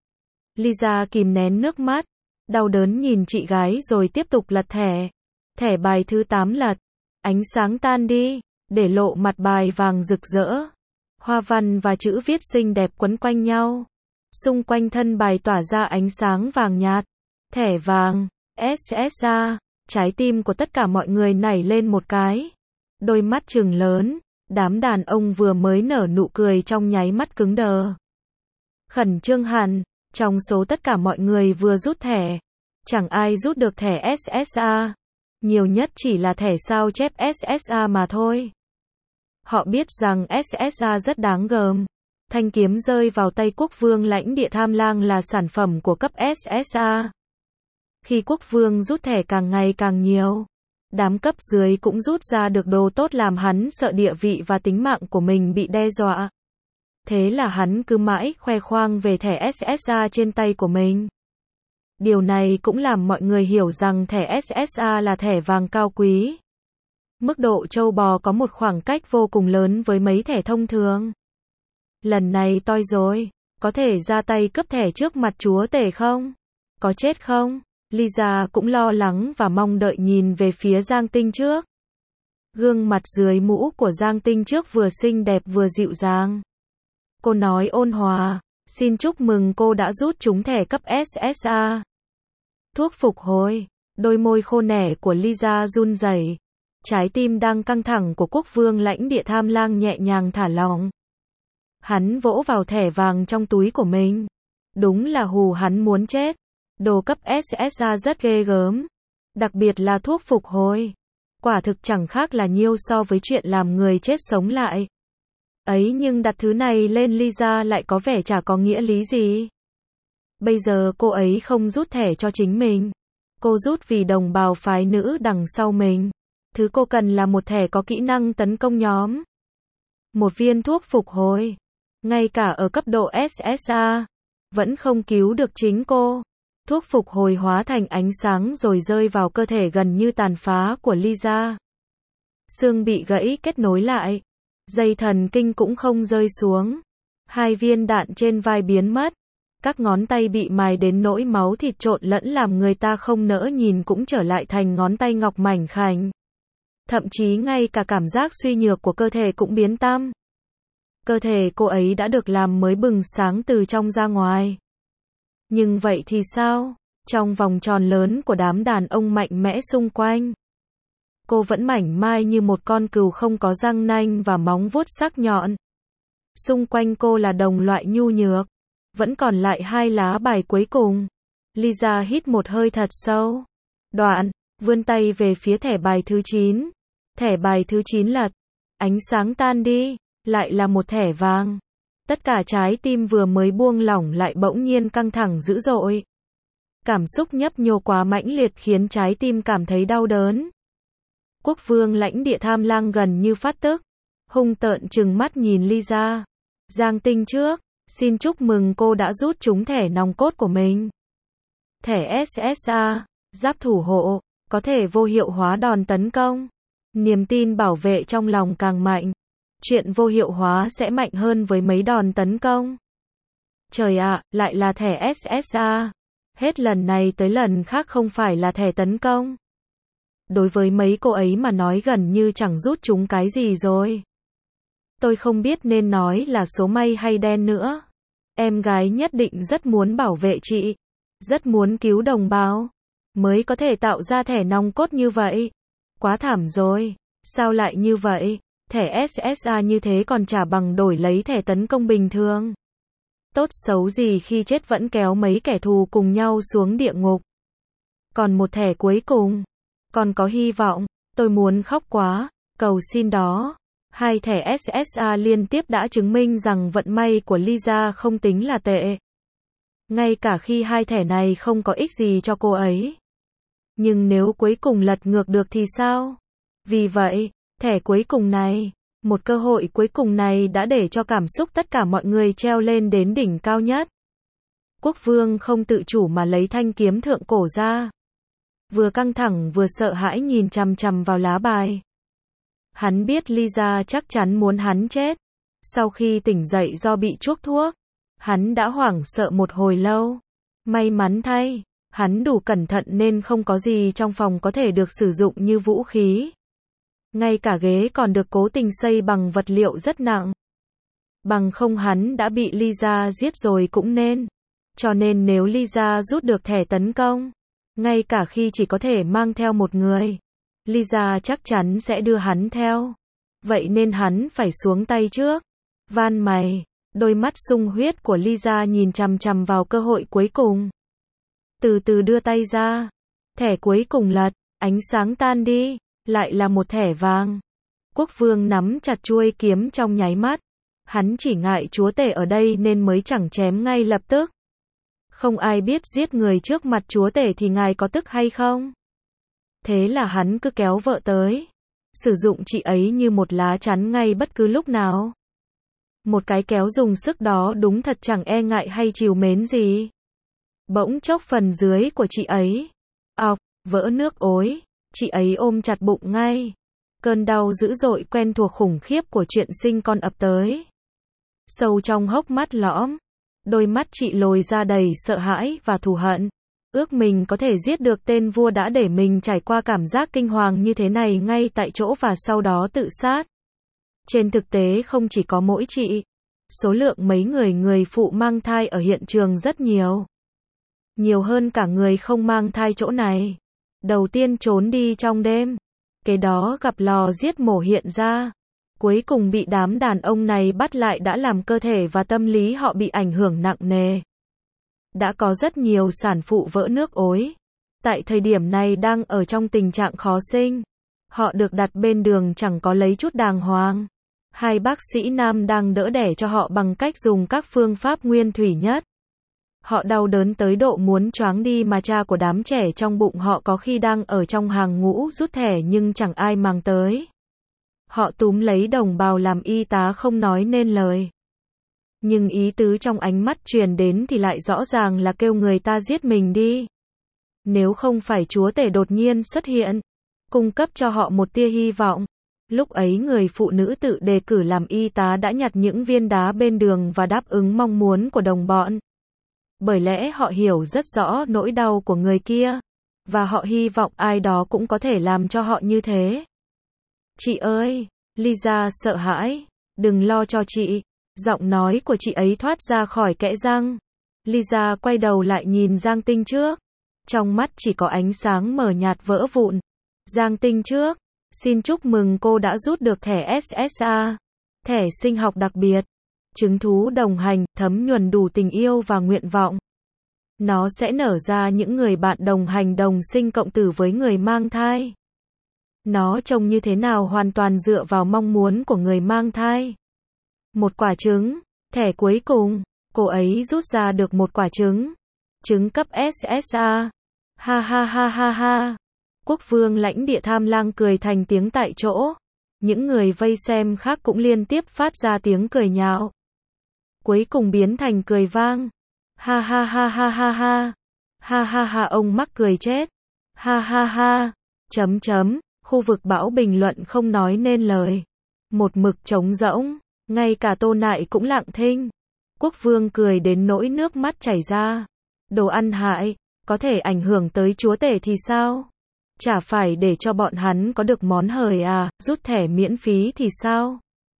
Lisa kìm nén nước mắt. Đau đớn nhìn chị gái rồi tiếp tục lật thẻ. Thẻ bài thứ 8 lật. Ánh sáng tan đi. Để lộ mặt bài vàng rực rỡ. Hoa văn và chữ viết xinh đẹp quấn quanh nhau. Xung quanh thân bài tỏa ra ánh sáng vàng nhạt. Thẻ vàng, SSA. Trái tim của tất cả mọi người nảy lên một cái. Đôi mắt trừng lớn. Đám đàn ông vừa mới nở nụ cười trong nháy mắt cứng đờ. Khẩn trương hẳn. Trong số tất cả mọi người vừa rút thẻ, chẳng ai rút được thẻ SSA. Nhiều nhất chỉ là thẻ sao chép SSA mà thôi. Họ biết rằng SSA rất đáng gờm. Thanh kiếm rơi vào tay quốc vương lãnh địa Tham Lang là sản phẩm của cấp SSA. Khi quốc vương rút thẻ càng ngày càng nhiều, đám cấp dưới cũng rút ra được đồ tốt làm hắn sợ địa vị và tính mạng của mình bị đe dọa. Thế là hắn cứ mãi khoe khoang về thẻ SSA trên tay của mình. Điều này cũng làm mọi người hiểu rằng thẻ SSA là thẻ vàng cao quý. Mức độ trâu bò có một khoảng cách vô cùng lớn với mấy thẻ thông thường. Lần này toi rồi, có thể ra tay cướp thẻ trước mặt chúa tể không? Có chết không? Lisa cũng lo lắng và mong đợi nhìn về phía Giang Tinh trước. Gương mặt dưới mũ của Giang Tinh trước vừa xinh đẹp vừa dịu dàng. Cô nói ôn hòa, xin chúc mừng cô đã rút trúng thẻ cấp SSA. Thuốc phục hồi, đôi môi khô nẻ của Lisa run rẩy. Trái tim đang căng thẳng của quốc vương lãnh địa Tham Lang nhẹ nhàng thả lỏng. Hắn vỗ vào thẻ vàng trong túi của mình. Đúng là hù hắn muốn chết. Đồ cấp SSA rất ghê gớm. Đặc biệt là thuốc phục hồi. Quả thực chẳng khác là nhiêu so với chuyện làm người chết sống lại. Ấy nhưng đặt thứ này lên Lisa lại có vẻ chả có nghĩa lý gì. Bây giờ cô ấy không rút thẻ cho chính mình. Cô rút vì đồng bào phái nữ đằng sau mình. Thứ cô cần là một thẻ có kỹ năng tấn công nhóm. Một viên thuốc phục hồi. Ngay cả ở cấp độ SSA. Vẫn không cứu được chính cô. Thuốc phục hồi hóa thành ánh sáng rồi rơi vào cơ thể gần như tàn phá của Lisa. Xương bị gãy kết nối lại. Dây thần kinh cũng không rơi xuống. 2 viên đạn trên vai biến mất. Các ngón tay bị mài đến nỗi máu thịt trộn lẫn làm người ta không nỡ nhìn cũng trở lại thành ngón tay ngọc mảnh khảnh. Thậm chí ngay cả cảm giác suy nhược của cơ thể cũng biến tăm. Cơ thể cô ấy đã được làm mới bừng sáng từ trong ra ngoài. Nhưng vậy thì sao? Trong vòng tròn lớn của đám đàn ông mạnh mẽ xung quanh, cô vẫn mảnh mai như một con cừu không có răng nanh và móng vuốt sắc nhọn. Xung quanh cô là đồng loại nhu nhược. Vẫn còn lại 2 lá bài cuối cùng. Lisa hít một hơi thật sâu. Đoạn, vươn tay về phía thẻ bài thứ 9. Thẻ bài thứ 9 lật. Ánh sáng tan đi. Lại là một thẻ vàng. Tất cả trái tim vừa mới buông lỏng lại bỗng nhiên căng thẳng dữ dội. Cảm xúc nhấp nhô quá mãnh liệt khiến trái tim cảm thấy đau đớn. Quốc vương lãnh địa Tham Lang gần như phát tức. Hung tợn trừng mắt nhìn Lisa. Giang Tinh trước. Xin chúc mừng cô đã rút trúng thẻ nòng cốt của mình. Thẻ SSA, giáp thủ hộ, có thể vô hiệu hóa đòn tấn công. Niềm tin bảo vệ trong lòng càng mạnh. Chuyện vô hiệu hóa sẽ mạnh hơn với mấy đòn tấn công. Trời ạ, lại là thẻ SSA. Hết lần này tới lần khác không phải là thẻ tấn công. Đối với mấy cô ấy mà nói gần như chẳng rút trúng cái gì rồi. Tôi không biết nên nói là số may hay đen nữa. Em gái nhất định rất muốn bảo vệ chị. Rất muốn cứu đồng bào. Mới có thể tạo ra thẻ nòng cốt như vậy. Quá thảm rồi. Sao lại như vậy? Thẻ SSA như thế còn chả bằng đổi lấy thẻ tấn công bình thường. Tốt xấu gì khi chết vẫn kéo mấy kẻ thù cùng nhau xuống địa ngục. Còn một thẻ cuối cùng. Còn có hy vọng. Tôi muốn khóc quá. Cầu xin đó. 2 thẻ SSA liên tiếp đã chứng minh rằng vận may của Lisa không tính là tệ. Ngay cả khi 2 thẻ này không có ích gì cho cô ấy. Nhưng nếu cuối cùng lật ngược được thì sao? Vì vậy, thẻ cuối cùng này, một cơ hội cuối cùng này đã để cho cảm xúc tất cả mọi người treo lên đến đỉnh cao nhất. Quốc vương không tự chủ mà lấy thanh kiếm thượng cổ ra. Vừa căng thẳng vừa sợ hãi nhìn chằm chằm vào lá bài. Hắn biết Lisa chắc chắn muốn hắn chết. Sau khi tỉnh dậy do bị chuốc thuốc, hắn đã hoảng sợ một hồi lâu. May mắn thay, hắn đủ cẩn thận nên không có gì trong phòng có thể được sử dụng như vũ khí. Ngay cả ghế còn được cố tình xây bằng vật liệu rất nặng. Bằng không hắn đã bị Lisa giết rồi cũng nên. Cho nên nếu Lisa rút được thẻ tấn công, ngay cả khi chỉ có thể mang theo một người, Lisa chắc chắn sẽ đưa hắn theo. Vậy nên hắn phải xuống tay trước. Van mày, đôi mắt sung huyết của Lisa nhìn chằm chằm vào cơ hội cuối cùng. Từ từ đưa tay ra. Thẻ cuối cùng lật, ánh sáng tan đi, lại là một thẻ vàng. Quốc vương nắm chặt chuôi kiếm trong nháy mắt. Hắn chỉ ngại chúa tể ở đây nên mới chẳng chém ngay lập tức. Không ai biết giết người trước mặt chúa tể thì ngài có tức hay không? Thế là hắn cứ kéo vợ tới, sử dụng chị ấy như một lá chắn ngay bất cứ lúc nào. Một cái kéo dùng sức đó đúng thật chẳng e ngại hay trìu mến gì. Bỗng chốc phần dưới của chị ấy, vỡ nước ối, chị ấy ôm chặt bụng ngay. Cơn đau dữ dội quen thuộc khủng khiếp của chuyện sinh con ập tới. Sâu trong hốc mắt lõm, đôi mắt chị lồi ra đầy sợ hãi và thù hận. Ước mình có thể giết được tên vua đã để mình trải qua cảm giác kinh hoàng như thế này ngay tại chỗ và sau đó tự sát. Trên thực tế không chỉ có mỗi chị, số lượng mấy người phụ mang thai ở hiện trường rất nhiều. Nhiều hơn cả người không mang thai chỗ này. Đầu tiên trốn đi trong đêm, kế đó gặp lò giết mổ hiện ra. Cuối cùng bị đám đàn ông này bắt lại đã làm cơ thể và tâm lý họ bị ảnh hưởng nặng nề. Đã có rất nhiều sản phụ vỡ nước ối. Tại thời điểm này đang ở trong tình trạng khó sinh. Họ được đặt bên đường chẳng có lấy chút đàng hoàng. Hai bác sĩ nam đang đỡ đẻ cho họ bằng cách dùng các phương pháp nguyên thủy nhất. Họ đau đớn tới độ muốn choáng đi mà cha của đám trẻ trong bụng họ có khi đang ở trong hàng ngũ rút thẻ nhưng chẳng ai mang tới. Họ túm lấy đồng bào làm y tá không nói nên lời. Nhưng ý tứ trong ánh mắt truyền đến thì lại rõ ràng là kêu người ta giết mình đi. Nếu không phải chúa tể đột nhiên xuất hiện, cung cấp cho họ một tia hy vọng. Lúc ấy người phụ nữ tự đề cử làm y tá đã nhặt những viên đá bên đường và đáp ứng mong muốn của đồng bọn. Bởi lẽ họ hiểu rất rõ nỗi đau của người kia. Và họ hy vọng ai đó cũng có thể làm cho họ như thế. Chị ơi! Lisa sợ hãi. Đừng lo cho chị. Giọng nói của chị ấy thoát ra khỏi kẽ răng. Lisa quay đầu lại nhìn Giang Tinh trước. Trong mắt chỉ có ánh sáng mờ nhạt vỡ vụn. Giang Tinh trước. Xin chúc mừng cô đã rút được thẻ SSA. Thẻ sinh học đặc biệt. Chứng thú đồng hành, thấm nhuần đủ tình yêu và nguyện vọng. Nó sẽ nở ra những người bạn đồng hành đồng sinh cộng tử với người mang thai. Nó trông như thế nào hoàn toàn dựa vào mong muốn của người mang thai. Một quả trứng. Thẻ cuối cùng. Cô ấy rút ra được một quả trứng. Trứng cấp SSA. Ha ha ha ha ha. Quốc vương lãnh địa Tham Lang cười thành tiếng tại chỗ. Những người vây xem khác cũng liên tiếp phát ra tiếng cười nhạo. Cuối cùng biến thành cười vang. Ha ha ha ha ha ha. Ha ha ha ông mắc cười chết. Ha ha ha. Chấm chấm. Khu vực bão bình luận không nói nên lời. Một mực trống rỗng. Ngay cả Tô Nại cũng lặng thinh. Quốc vương cười đến nỗi nước mắt chảy ra. Đồ ăn hại. Có thể ảnh hưởng tới chúa tể thì sao? Chả phải để cho bọn hắn có được món hời à, rút thẻ miễn phí thì sao?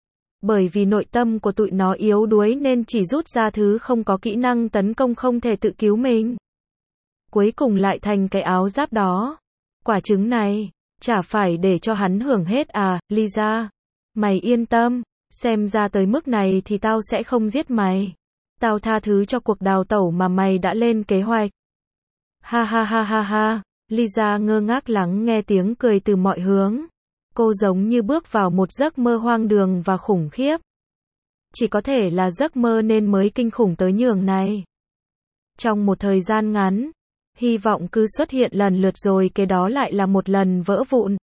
Bởi vì nội tâm của tụi nó yếu đuối nên chỉ rút ra thứ không có kỹ năng tấn công không thể tự cứu mình. Cuối cùng lại thành cái áo giáp đó. Quả trứng này, chả phải để cho hắn hưởng hết à, Lisa? Mày yên tâm, xem ra tới mức này thì tao sẽ không giết mày. Tao tha thứ cho cuộc đào tẩu mà mày đã lên kế hoạch. Ha ha ha ha ha. Lisa ngơ ngác lắng nghe tiếng cười từ mọi hướng. Cô giống như bước vào một giấc mơ hoang đường và khủng khiếp. Chỉ có thể là giấc mơ nên mới kinh khủng tới nhường này. Trong một thời gian ngắn, hy vọng cứ xuất hiện lần lượt rồi kế đó lại là một lần vỡ vụn.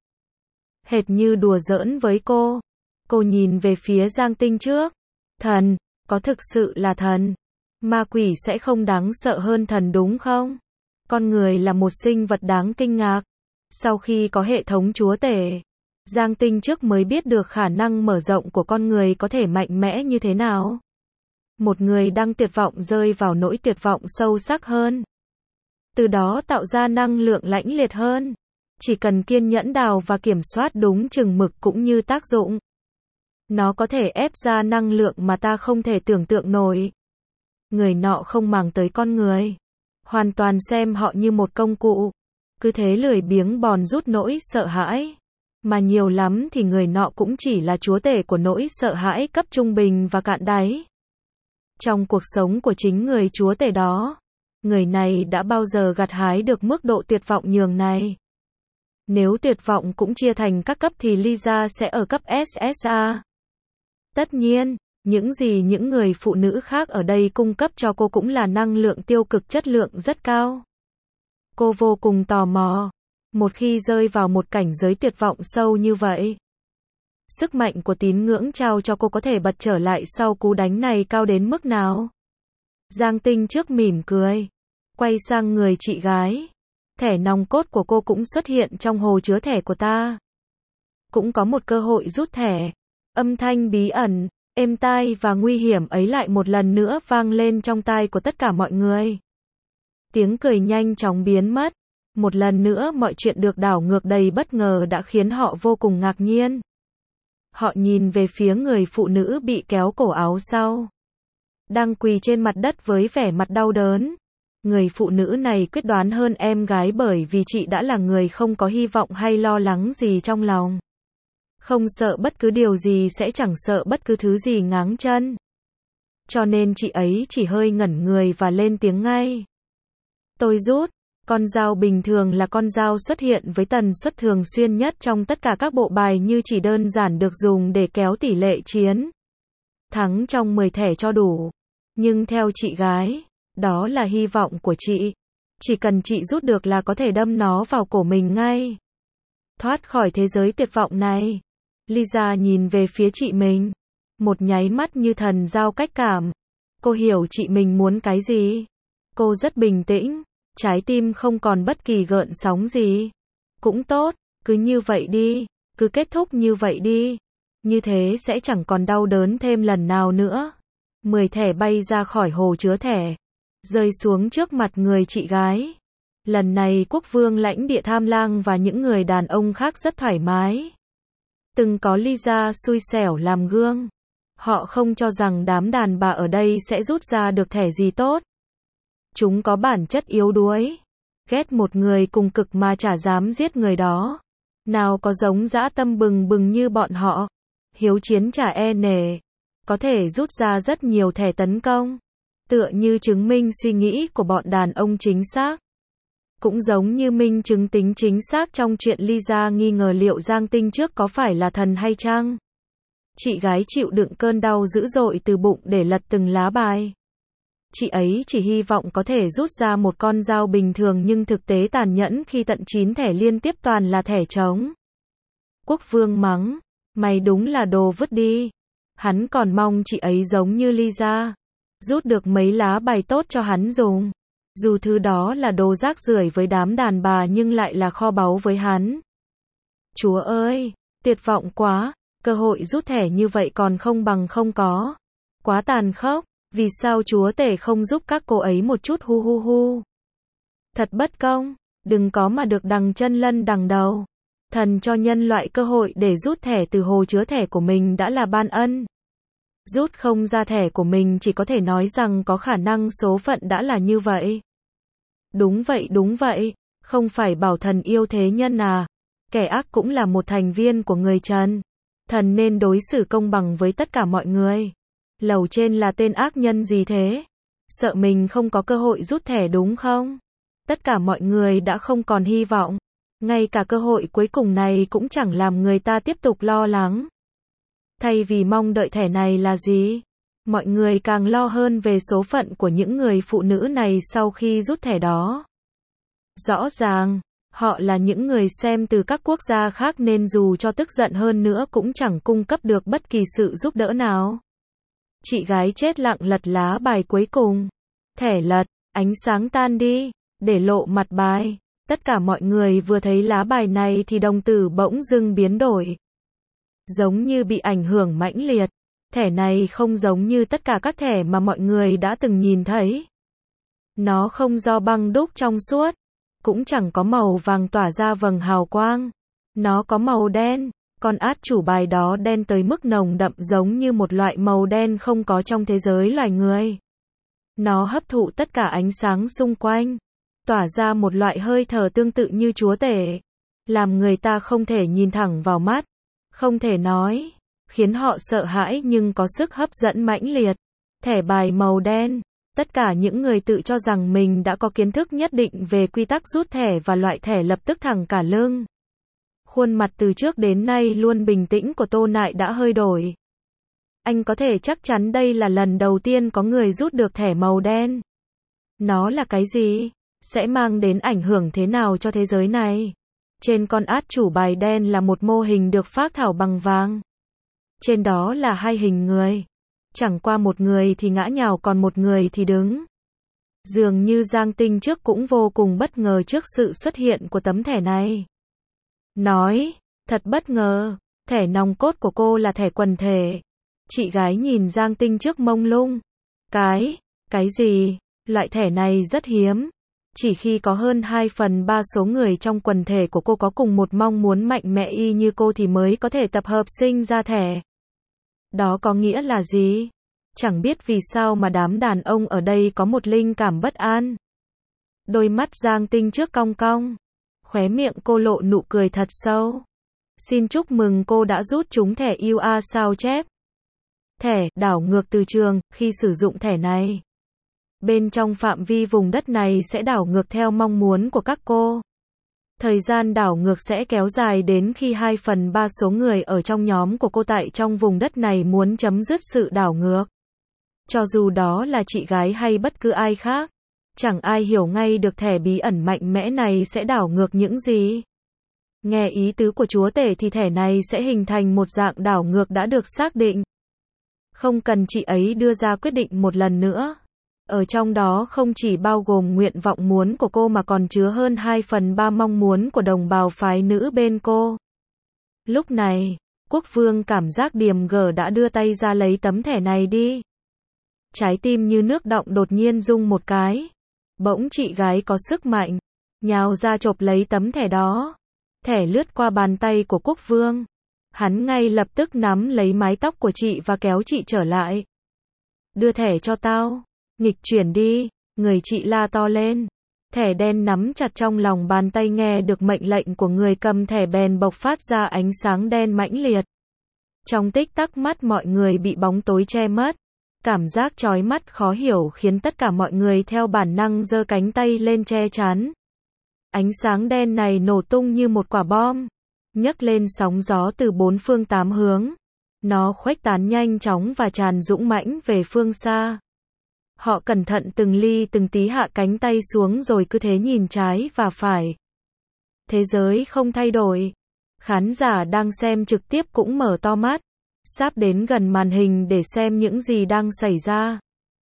Hệt như đùa giỡn với cô. Cô nhìn về phía Giang Tinh trước. Thần, có thực sự là thần? Ma quỷ sẽ không đáng sợ hơn thần đúng không? Con người là một sinh vật đáng kinh ngạc. Sau khi có hệ thống chúa tể, Giang Tinh trước mới biết được khả năng mở rộng của con người có thể mạnh mẽ như thế nào. Một người đang tuyệt vọng rơi vào nỗi tuyệt vọng sâu sắc hơn. Từ đó tạo ra năng lượng lãnh liệt hơn. Chỉ cần kiên nhẫn đào và kiểm soát đúng chừng mực cũng như tác dụng. Nó có thể ép ra năng lượng mà ta không thể tưởng tượng nổi. Người nọ không màng tới con người. Hoàn toàn xem họ như một công cụ. Cứ thế lười biếng bòn rút nỗi sợ hãi. Mà nhiều lắm thì người nọ cũng chỉ là chúa tể của nỗi sợ hãi cấp trung bình và cạn đáy. Trong cuộc sống của chính người chúa tể đó, người này đã bao giờ gặt hái được mức độ tuyệt vọng nhường này. Nếu tuyệt vọng cũng chia thành các cấp thì Lisa sẽ ở cấp SSA. Tất nhiên, Những gì những người phụ nữ khác ở đây cung cấp cho cô cũng là năng lượng tiêu cực chất lượng rất cao. Cô vô cùng tò mò. Một khi rơi vào một cảnh giới tuyệt vọng sâu như vậy, sức mạnh của tín ngưỡng trao cho cô có thể bật trở lại sau cú đánh này cao đến mức nào? Giang Tinh trước mỉm cười, quay sang người chị gái. Thẻ nòng cốt của cô cũng xuất hiện trong hồ chứa thẻ của ta. Cũng có một cơ hội rút thẻ. Âm thanh bí ẩn, êm tai và nguy hiểm ấy lại một lần nữa vang lên trong tai của tất cả mọi người. Tiếng cười nhanh chóng biến mất. Một lần nữa mọi chuyện được đảo ngược đầy bất ngờ đã khiến họ vô cùng ngạc nhiên. Họ nhìn về phía người phụ nữ bị kéo cổ áo sau, đang quỳ trên mặt đất với vẻ mặt đau đớn. Người phụ nữ này quyết đoán hơn em gái bởi vì chị đã là người không có hy vọng hay lo lắng gì trong lòng. Không sợ bất cứ điều gì sẽ chẳng sợ bất cứ thứ gì ngáng chân. Cho nên chị ấy chỉ hơi ngẩn người và lên tiếng ngay. Tôi rút. Con dao bình thường là con dao xuất hiện với tần suất thường xuyên nhất trong tất cả các bộ bài như chỉ đơn giản được dùng để kéo tỷ lệ chiến thắng trong 10 thẻ cho đủ. Nhưng theo chị gái, đó là hy vọng của chị. Chỉ cần chị rút được là có thể đâm nó vào cổ mình ngay. Thoát khỏi thế giới tuyệt vọng này. Lisa nhìn về phía chị mình. Một nháy mắt như thần giao cách cảm. Cô hiểu chị mình muốn cái gì. Cô rất bình tĩnh. Trái tim không còn bất kỳ gợn sóng gì. Cũng tốt, cứ như vậy đi. Cứ kết thúc như vậy đi. Như thế sẽ chẳng còn đau đớn thêm lần nào nữa. 10 thẻ bay ra khỏi hồ chứa thẻ, rơi xuống trước mặt người chị gái. Lần này quốc vương lãnh địa Tham Lang và những người đàn ông khác rất thoải mái. Từng có Lisa xui xẻo làm gương. Họ không cho rằng đám đàn bà ở đây sẽ rút ra được thẻ gì tốt. Chúng có bản chất yếu đuối. Ghét một người cùng cực mà chả dám giết người đó. Nào có giống dã tâm bừng bừng như bọn họ. Hiếu chiến chả e nể. Có thể rút ra rất nhiều thẻ tấn công. Tựa như chứng minh suy nghĩ của bọn đàn ông chính xác. Cũng giống như minh chứng tính chính xác trong chuyện Lisa nghi ngờ liệu Giang Tinh trước có phải là thần hay chăng. Chị gái chịu đựng cơn đau dữ dội từ bụng để lật từng lá bài. Chị ấy chỉ hy vọng có thể rút ra một con dao bình thường nhưng thực tế tàn nhẫn khi tận 9 thẻ liên tiếp toàn là thẻ trống. Quốc vương mắng, mày đúng là đồ vứt đi. Hắn còn mong chị ấy giống như Lisa, rút được mấy lá bài tốt cho hắn dùng. Dù thứ đó là đồ rác rưởi với đám đàn bà nhưng lại là kho báu với hắn. Chúa ơi, tuyệt vọng quá, cơ hội rút thẻ như vậy còn không bằng không có. Quá tàn khốc. Vì sao chúa tể không giúp các cô ấy một chút hu hu hu. Thật bất công, đừng có mà được đằng chân lân đằng đầu. Thần cho nhân loại cơ hội để rút thẻ từ hồ chứa thẻ của mình đã là ban ân. Rút không ra thẻ của mình chỉ có thể nói rằng có khả năng số phận đã là như vậy. Đúng vậy, không phải bảo thần yêu thế nhân à. Kẻ ác cũng là một thành viên của người Trần. Thần nên đối xử công bằng với tất cả mọi người. Lầu trên là tên ác nhân gì thế? Sợ mình không có cơ hội rút thẻ đúng không? Tất cả mọi người đã không còn hy vọng. Ngay cả cơ hội cuối cùng này cũng chẳng làm người ta tiếp tục lo lắng. Thay vì mong đợi thẻ này là gì? Mọi người càng lo hơn về số phận của những người phụ nữ này sau khi rút thẻ đó. Rõ ràng, họ là những người xem từ các quốc gia khác nên dù cho tức giận hơn nữa cũng chẳng cung cấp được bất kỳ sự giúp đỡ nào. Chị gái chết lặng lật lá bài cuối cùng. Thẻ lật, ánh sáng tan đi, để lộ mặt bài. Tất cả mọi người vừa thấy lá bài này thì đồng tử bỗng dưng biến đổi. Giống như bị ảnh hưởng mãnh liệt. Thẻ này không giống như tất cả các thẻ mà mọi người đã từng nhìn thấy. Nó không do băng đúc trong suốt. Cũng chẳng có màu vàng tỏa ra vầng hào quang. Nó có màu đen. Con át chủ bài đó đen tới mức nồng đậm giống như một loại màu đen không có trong thế giới loài người. Nó hấp thụ tất cả ánh sáng xung quanh, tỏa ra một loại hơi thở tương tự như chúa tể, làm người ta không thể nhìn thẳng vào mắt, không thể nói, khiến họ sợ hãi nhưng có sức hấp dẫn mãnh liệt. Thẻ bài màu đen, tất cả những người tự cho rằng mình đã có kiến thức nhất định về quy tắc rút thẻ và loại thẻ lập tức thẳng cả lưng. Khuôn mặt từ trước đến nay luôn bình tĩnh của Tô Nại đã hơi đổi. Anh có thể chắc chắn đây là lần đầu tiên có người rút được thẻ màu đen. Nó là cái gì? Sẽ mang đến ảnh hưởng thế nào cho thế giới này? Trên con át chủ bài đen là một mô hình được phác thảo bằng vàng. Trên đó là hai hình người. Chẳng qua một người thì ngã nhào còn một người thì đứng. Dường như Giang Tinh trước cũng vô cùng bất ngờ trước sự xuất hiện của tấm thẻ này. Nói, thật bất ngờ, thẻ nòng cốt của cô là thẻ quần thể. Chị gái nhìn Giang Tinh trước mông lung. Cái gì? Loại thẻ này rất hiếm. Chỉ khi có hơn 2/3 số người trong quần thể của cô có cùng một mong muốn mạnh mẽ y như cô thì mới có thể tập hợp sinh ra thẻ. Đó có nghĩa là gì? Chẳng biết vì sao mà đám đàn ông ở đây có một linh cảm bất an. Đôi mắt Giang Tinh trước cong cong. Khóe miệng cô lộ nụ cười thật sâu. Xin chúc mừng cô đã rút trúng thẻ UA sao chép. Thẻ đảo ngược từ trường, khi sử dụng thẻ này. Bên trong phạm vi vùng đất này sẽ đảo ngược theo mong muốn của các cô. Thời gian đảo ngược sẽ kéo dài đến khi 2/3 số người ở trong nhóm của cô tại trong vùng đất này muốn chấm dứt sự đảo ngược. Cho dù đó là chị gái hay bất cứ ai khác, chẳng ai hiểu ngay được thẻ bí ẩn mạnh mẽ này sẽ đảo ngược những gì. Nghe ý tứ của chúa tể thì thẻ này sẽ hình thành một dạng đảo ngược đã được xác định. Không cần chị ấy đưa ra quyết định một lần nữa. Ở trong đó không chỉ bao gồm nguyện vọng muốn của cô mà còn chứa hơn 2/3 mong muốn của đồng bào phái nữ bên cô. Lúc này, quốc vương cảm giác điềm gở đã đưa tay ra lấy tấm thẻ này đi. Trái tim như nước đọng đột nhiên rung một cái. Bỗng chị gái có sức mạnh, nhào ra chộp lấy tấm thẻ đó. Thẻ lướt qua bàn tay của quốc vương. Hắn ngay lập tức nắm lấy mái tóc của chị và kéo chị trở lại. Đưa thẻ cho tao. Nghịch chuyển đi, người chị la to lên. Thẻ đen nắm chặt trong lòng bàn tay nghe được mệnh lệnh của người cầm thẻ bèn bộc phát ra ánh sáng đen mãnh liệt. Trong tích tắc mắt mọi người bị bóng tối che mất. Cảm giác chói mắt khó hiểu khiến tất cả mọi người theo bản năng giơ cánh tay lên che chắn. Ánh sáng đen này nổ tung như một quả bom, nhấc lên sóng gió từ 4 phương 8 hướng. Nó khuếch tán nhanh chóng và tràn dũng mãnh về phương xa. Họ cẩn thận từng ly từng tí hạ cánh tay xuống rồi cứ thế nhìn trái và phải. Thế giới không thay đổi. Khán giả đang xem trực tiếp cũng mở to mắt, sắp đến gần màn hình để xem những gì đang xảy ra.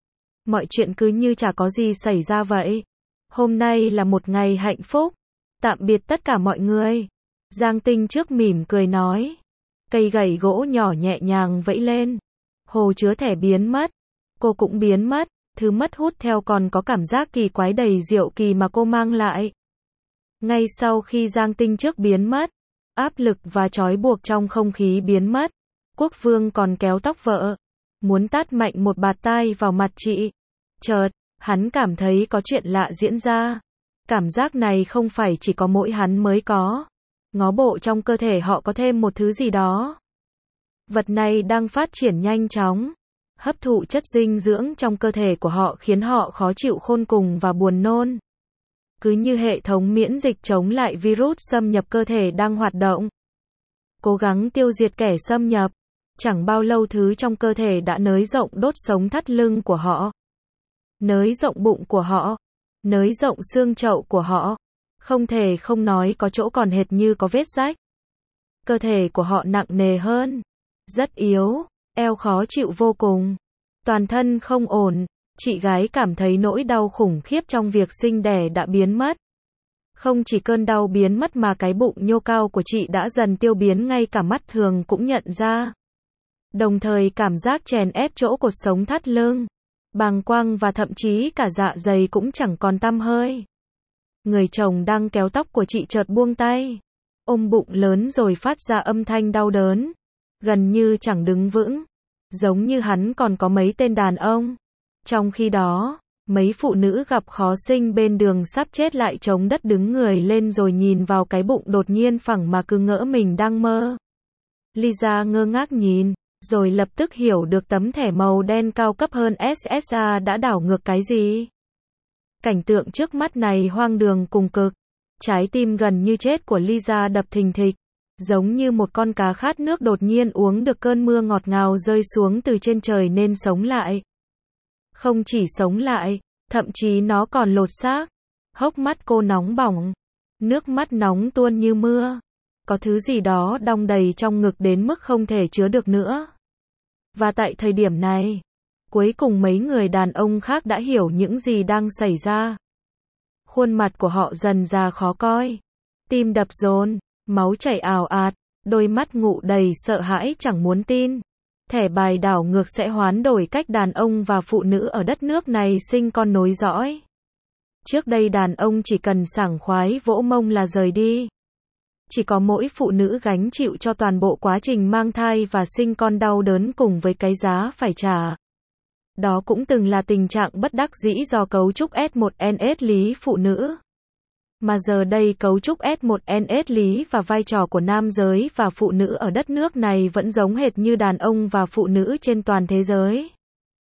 Mọi chuyện cứ như chả có gì xảy ra vậy. Hôm nay là một ngày hạnh phúc. Tạm biệt tất cả mọi người. Giang Tinh trước mỉm cười nói. Cây gậy gỗ nhỏ nhẹ nhàng vẫy lên. Hồ chứa thẻ biến mất. Cô cũng biến mất. Thứ mất hút theo còn có cảm giác kỳ quái đầy diệu kỳ mà cô mang lại. Ngay sau khi Giang Tinh trước biến mất, áp lực và trói buộc trong không khí biến mất. Quốc vương còn kéo tóc vợ, muốn tát mạnh một bạt tai vào mặt chị. Chợt, hắn cảm thấy có chuyện lạ diễn ra. Cảm giác này không phải chỉ có mỗi hắn mới có. Ngó bộ trong cơ thể họ có thêm một thứ gì đó. Vật này đang phát triển nhanh chóng. Hấp thụ chất dinh dưỡng trong cơ thể của họ khiến họ khó chịu khôn cùng và buồn nôn. Cứ như hệ thống miễn dịch chống lại virus xâm nhập cơ thể đang hoạt động. Cố gắng tiêu diệt kẻ xâm nhập. Chẳng bao lâu thứ trong cơ thể đã nới rộng đốt sống thắt lưng của họ. Nới rộng bụng của họ. Nới rộng xương chậu của họ. Không thể không nói có chỗ còn hệt như có vết rách. Cơ thể của họ nặng nề hơn. Rất yếu. Eo khó chịu vô cùng. Toàn thân không ổn. Chị gái cảm thấy nỗi đau khủng khiếp trong việc sinh đẻ đã biến mất. Không chỉ cơn đau biến mất mà cái bụng nhô cao của chị đã dần tiêu biến, ngay cả mắt thường cũng nhận ra. Đồng thời cảm giác chèn ép chỗ cột sống thắt lưng, bàng quang và thậm chí cả dạ dày cũng chẳng còn tăm hơi. Người chồng đang kéo tóc của chị chợt buông tay, ôm bụng lớn rồi phát ra âm thanh đau đớn, gần như chẳng đứng vững, giống như hắn còn có mấy tên đàn ông. Trong khi đó, mấy phụ nữ gặp khó sinh bên đường sắp chết lại chống đất đứng người lên rồi nhìn vào cái bụng đột nhiên phẳng mà cứ ngỡ mình đang mơ. Lisa ngơ ngác nhìn, rồi lập tức hiểu được tấm thẻ màu đen cao cấp hơn SSA đã đảo ngược cái gì. Cảnh tượng trước mắt này hoang đường cùng cực. Trái tim gần như chết của Lisa đập thình thịch. Giống như một con cá khát nước đột nhiên uống được cơn mưa ngọt ngào rơi xuống từ trên trời nên sống lại. Không chỉ sống lại, thậm chí nó còn lột xác. Hốc mắt cô nóng bỏng, nước mắt nóng tuôn như mưa. Có thứ gì đó đong đầy trong ngực đến mức không thể chứa được nữa. Và tại thời điểm này, cuối cùng mấy người đàn ông khác đã hiểu những gì đang xảy ra. Khuôn mặt của họ dần ra khó coi, tim đập dồn, máu chảy ào ạt, đôi mắt ngụ đầy sợ hãi chẳng muốn tin. Thẻ bài đảo ngược sẽ hoán đổi cách đàn ông và phụ nữ ở đất nước này sinh con nối dõi. Trước đây đàn ông chỉ cần sảng khoái vỗ mông là rời đi. Chỉ có mỗi phụ nữ gánh chịu cho toàn bộ quá trình mang thai và sinh con đau đớn cùng với cái giá phải trả. Đó cũng từng là tình trạng bất đắc dĩ do cấu trúc S1NS lý phụ nữ. Mà giờ đây cấu trúc S1NS lý và vai trò của nam giới và phụ nữ ở đất nước này vẫn giống hệt như đàn ông và phụ nữ trên toàn thế giới.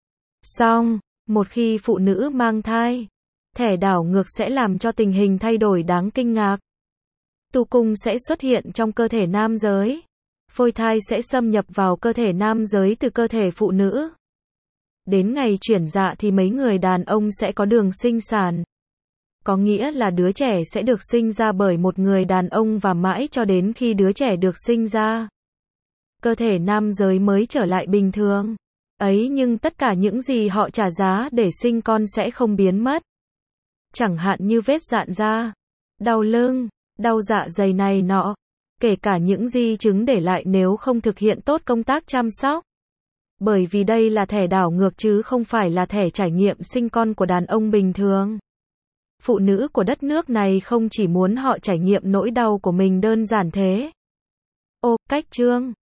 Song, một khi phụ nữ mang thai, thẻ đảo ngược sẽ làm cho tình hình thay đổi đáng kinh ngạc. Tu cung sẽ xuất hiện trong cơ thể nam giới. Phôi thai sẽ xâm nhập vào cơ thể nam giới từ cơ thể phụ nữ. Đến ngày chuyển dạ thì mấy người đàn ông sẽ có đường sinh sản. Có nghĩa là đứa trẻ sẽ được sinh ra bởi một người đàn ông và mãi cho đến khi đứa trẻ được sinh ra, cơ thể nam giới mới trở lại bình thường. Ấy nhưng tất cả những gì họ trả giá để sinh con sẽ không biến mất. Chẳng hạn như vết rạn da, đau lưng, đau dạ dày này nọ, kể cả những di chứng để lại nếu không thực hiện tốt công tác chăm sóc. Bởi vì đây là thẻ đảo ngược chứ không phải là thẻ trải nghiệm sinh con của đàn ông bình thường. Phụ nữ của đất nước này không chỉ muốn họ trải nghiệm nỗi đau của mình đơn giản thế. Ô, cách chương